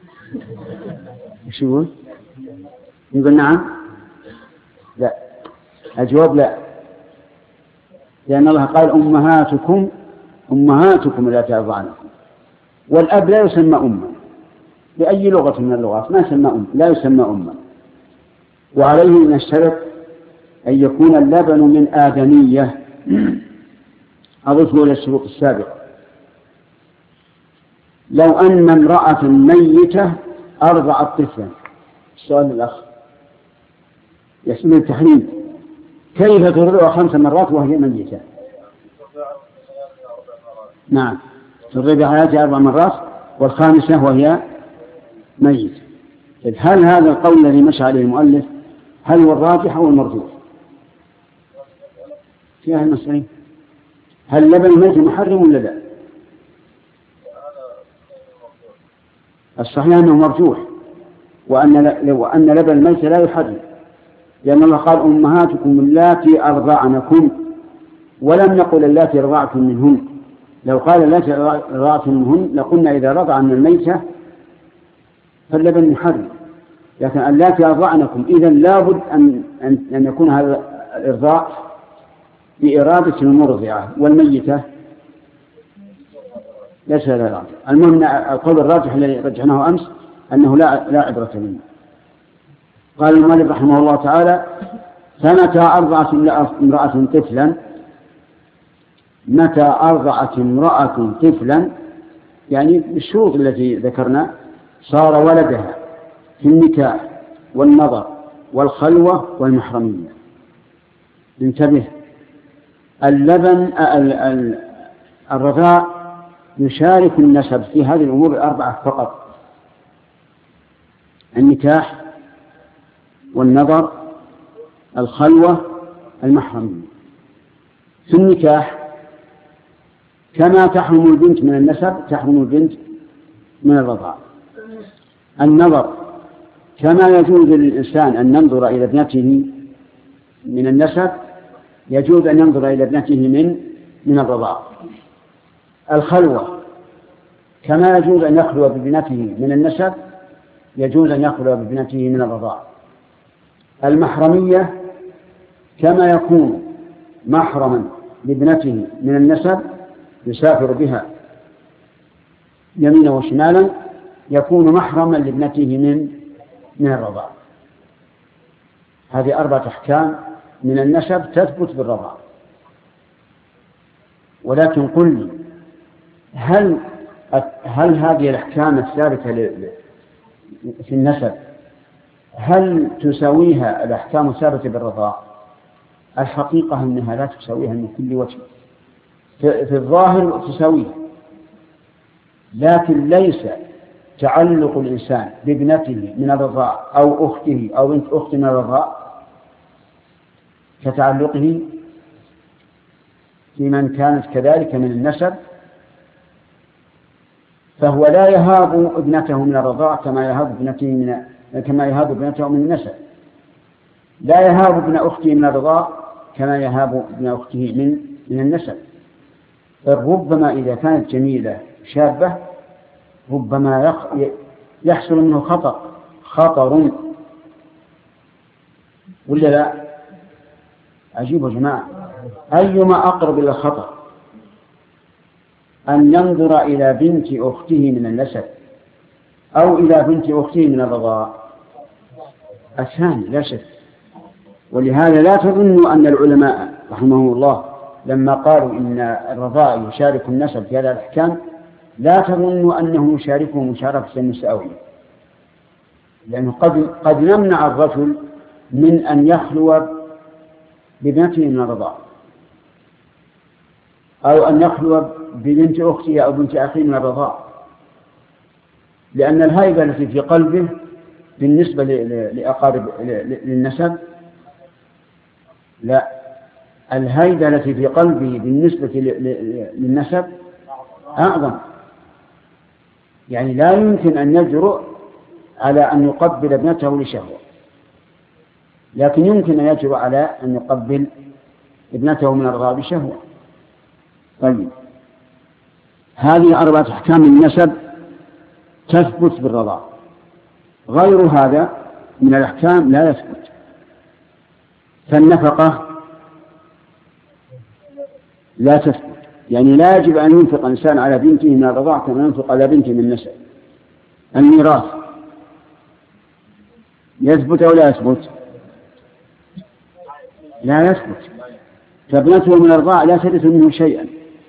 شو يقول؟ يقول نعم؟ لا، الجواب لا، لأن الله قال أمهاتكم أمهاتكم لا ترضعنكم، والأب لا يسمى أما بأي لغة من اللغات، ما يسمى أم، لا يسمى أما. وعليه نشترط أن يكون اللبن من آدمية، أضفه إلى الشروط السابقة. لو أن امرأة ميتة أرضعت طفلا، السؤال الأخ يحسن التحريم، كيف ترضع خمس مرات وهي ميتة؟ نعم، ترضع حياتها أربع مرات والخامسة وهي ميتة. هل هذا القول الذي مشى عليه المؤلف هل هو الراجح أو المرجوح في أهل المسألة؟ هل لبن الميت محرم ولا لا؟ الصحيح أنه مرجوح، وأن وأن لبن الميت لا يحرم، لأن الله قال أمهاتكم اللاتي أرضعنكم، ولم نقل اللاتي رضعتم منهن. لو قال اللاتي رضعتم منهن لقلنا إذا رضع من الميتة فاللبن محرم، لكن اللاتي أرضعنكم إذا لابد أن, أن, أن يكون هذا الإرضاع بإرادة المرضعة، والميتة ليس لا إرادة. المهم القول الراجح الذي رجعناه أمس أنه لا لا عبرة منه. قال المؤلف رحمه الله تعالى: فمتى أرضعت امرأة طفلا متى أرضعت امرأة طفلا يعني بالشروط التي ذكرنا صار ولدها في النكاح والنظر والخلوة والمحرمية. انتبه، اللبن الرضاع يشارك النسب في هذه الأمور الأربعة فقط: النكاح والنظر الخلوة المحرمية. في النكاح كما تحرم البنت من النسب تحرم البنت من الرضاع. النظر كما يجوز للإنسان أن ينظر إلى ابنته من النسب يجوز أن ينظر إلى ابنته من من الرضاع. الخلوة كما يجوز أن يخلو بابنته من النسب يجوز أن يخلو بابنته من الرضاع. المحرمية كما يكون محرما لابنته من النسب يسافر بها يمينا وشمالا يكون محرما لابنته من من الرضاع. هذه أربعة أحكام من النسب تثبت بالرضاع. ولكن قل لي هل هل هذه الأحكام الثابتة في النسب هل تساويها الأحكام الثابتة بالرضاع؟ الحقيقة أنها لا تساويها من كل وجه. في الظاهر تساويها، لكن ليس تعلق الإنسان بابنته من الرضاع أو أخته أو بنت أخت من الرضاع كتعلقه في من كانت كذلك من النسب، فهو لا يهاب ابنته من الرضاع كما يهاب ابنته من كما يهاب ابنته من النسب، لا يهاب ابن أخته من الرضاع كما يهاب ابن أخته من من النسب. ربما إذا كانت جميلة شابة ربما يحصل منه خطر خطر ولا لا؟ عجيب يا جماعة، أيما أقرب إلى الخطر أن ينظر إلى بنت أخته من النسب أو إلى بنت أخته من الرضاع؟ الثاني لا شك. ولهذا لا تظنوا أن العلماء رحمهم الله لما قالوا إن الرضاع يشارك النسب في هذا الأحكام لا تظنوا أنه يشاركه مشاركة مساوية، لأنه قد قد يمنع الرجل من أن يخلو ببنته من الرضاع أو أن يخلو ببنت أخته أو بنت أخيه من الرضاع، لأن الهيبة التي في قلبه بالنسبة لأقارب للنسب لا، الهيبة التي في قلبه بالنسبة للنسب أعظم. يعني لا يمكن أن يجرؤ على أن يقبل ابنته لشهوة، لكن يمكن أن يجرؤ على أن يقبل ابنته من الرضاع بشهوة. طيب، هذه أربعة أحكام النسب تثبت بالرضاع، غير هذا من الأحكام لا يثبت. فالنفقة لا تثبت، يعني لا يجب أن ينفق الإنسان على بنته من الرضاع كما ينفق على بنته من النسب. الميراث يثبت أو لا يثبت؟ لا يثبت، فابنته من الرضاع لا ترث منه شيئا.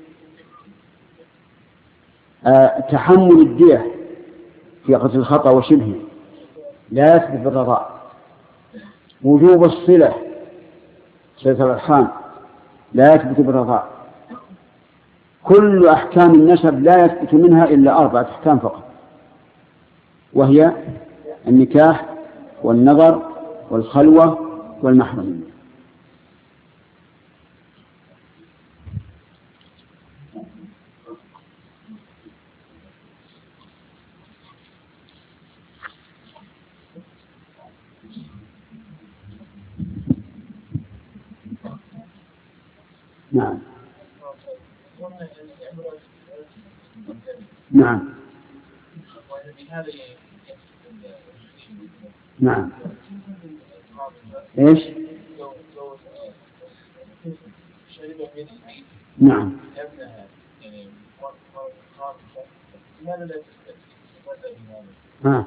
أه تحمل الدية في قتل الخطأ وشبهه لا يثبت بالرضاع. وجوب الصلة صلة الأرحام لا يثبت بالرضاع. كل أحكام النسب لا يثبت منها إلا أربعة أحكام فقط، وهي النكاح والنظر والخلوة والمحرمية. نعم نعم نعم ايش نعم ها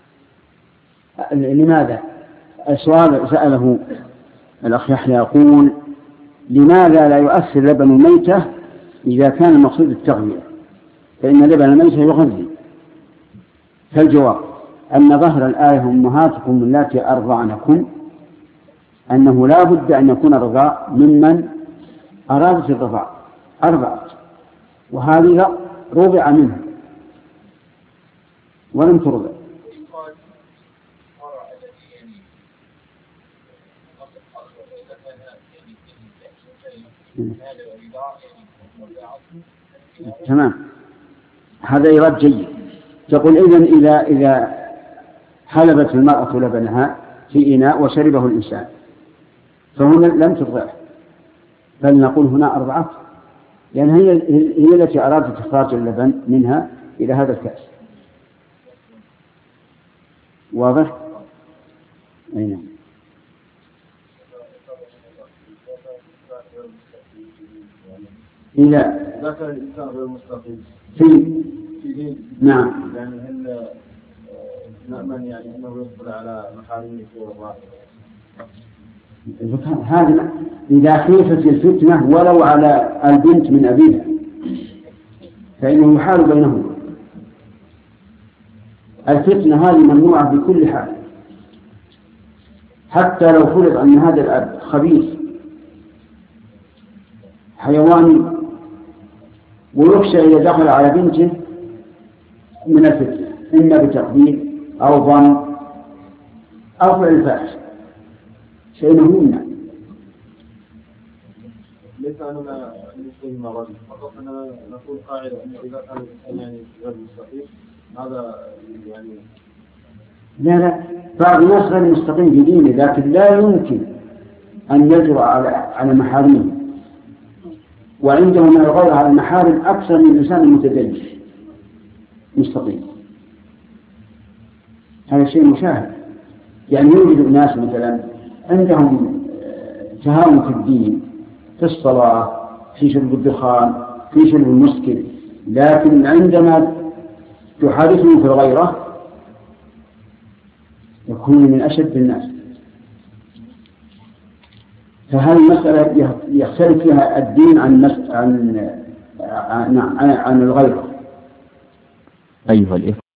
لماذا السؤال سأله الأخ يحيى يقول لماذا لا يؤثر لبن الميتة إذا كان المقصود التغذية فإن لبن الميتة يغذي. فالجواب أن ظهر الآية أمهاتكم اللاتي أرضعنكم أنه لا بد أن يكون الرضاع ممن أرادت الرضاع أرضعت وهذه رضع منه ولم ترضع. تمام هذا إيراد جيد. تقول إذن إذا إذا حلبت المرأة لبنها في إناء وشربه الإنسان فهنا لم ترضعه بل نقول هنا أرضعته لأن هي هي التي أرادت إخراج اللبن منها إلى هذا الكأس. واضح؟ أي نعم. إذا ذكر الإنسان غير مستقيم في في دين نعم يعني هل نأمن يعني أنه يدخل على محارمه في الرضاعة؟ هذا إذا خيفت الفتنة ولو على البنت من أبيها فإنه يحال بينهما. الفتنة هذه ممنوعة بكل حال حتى لو فرض أن هذا الأب خبيث حيواني ويخشى إذا دخل على بنته من الفتنة إما بتقبيل أو ظن أو فعل فاحش شيء مهم. ليس أننا نسلم الرجل فقط أننا نقول قاعدة أنه إذا كان الإنسان يعني غير مستقيم هذا يعني لا لا بعض الناس غير مستقيم في دينه لكن لا يمكن أن يجرؤ على على محارمه وعنده من الغير على المحارم أكثر من الإنسان المتدين مستقيم. هذا شيء مشاهد. يعني يوجد ناس مثلا عندهم تهاون في الدين في الصلاة في شرب الدخان في شرب المسكر لكن عندما تحادثهم في الغيرة يكون من أشد الناس. فهذه المسألة يختلف فيها الدين عن عن عن, عن الغيرة. أيها الإخوة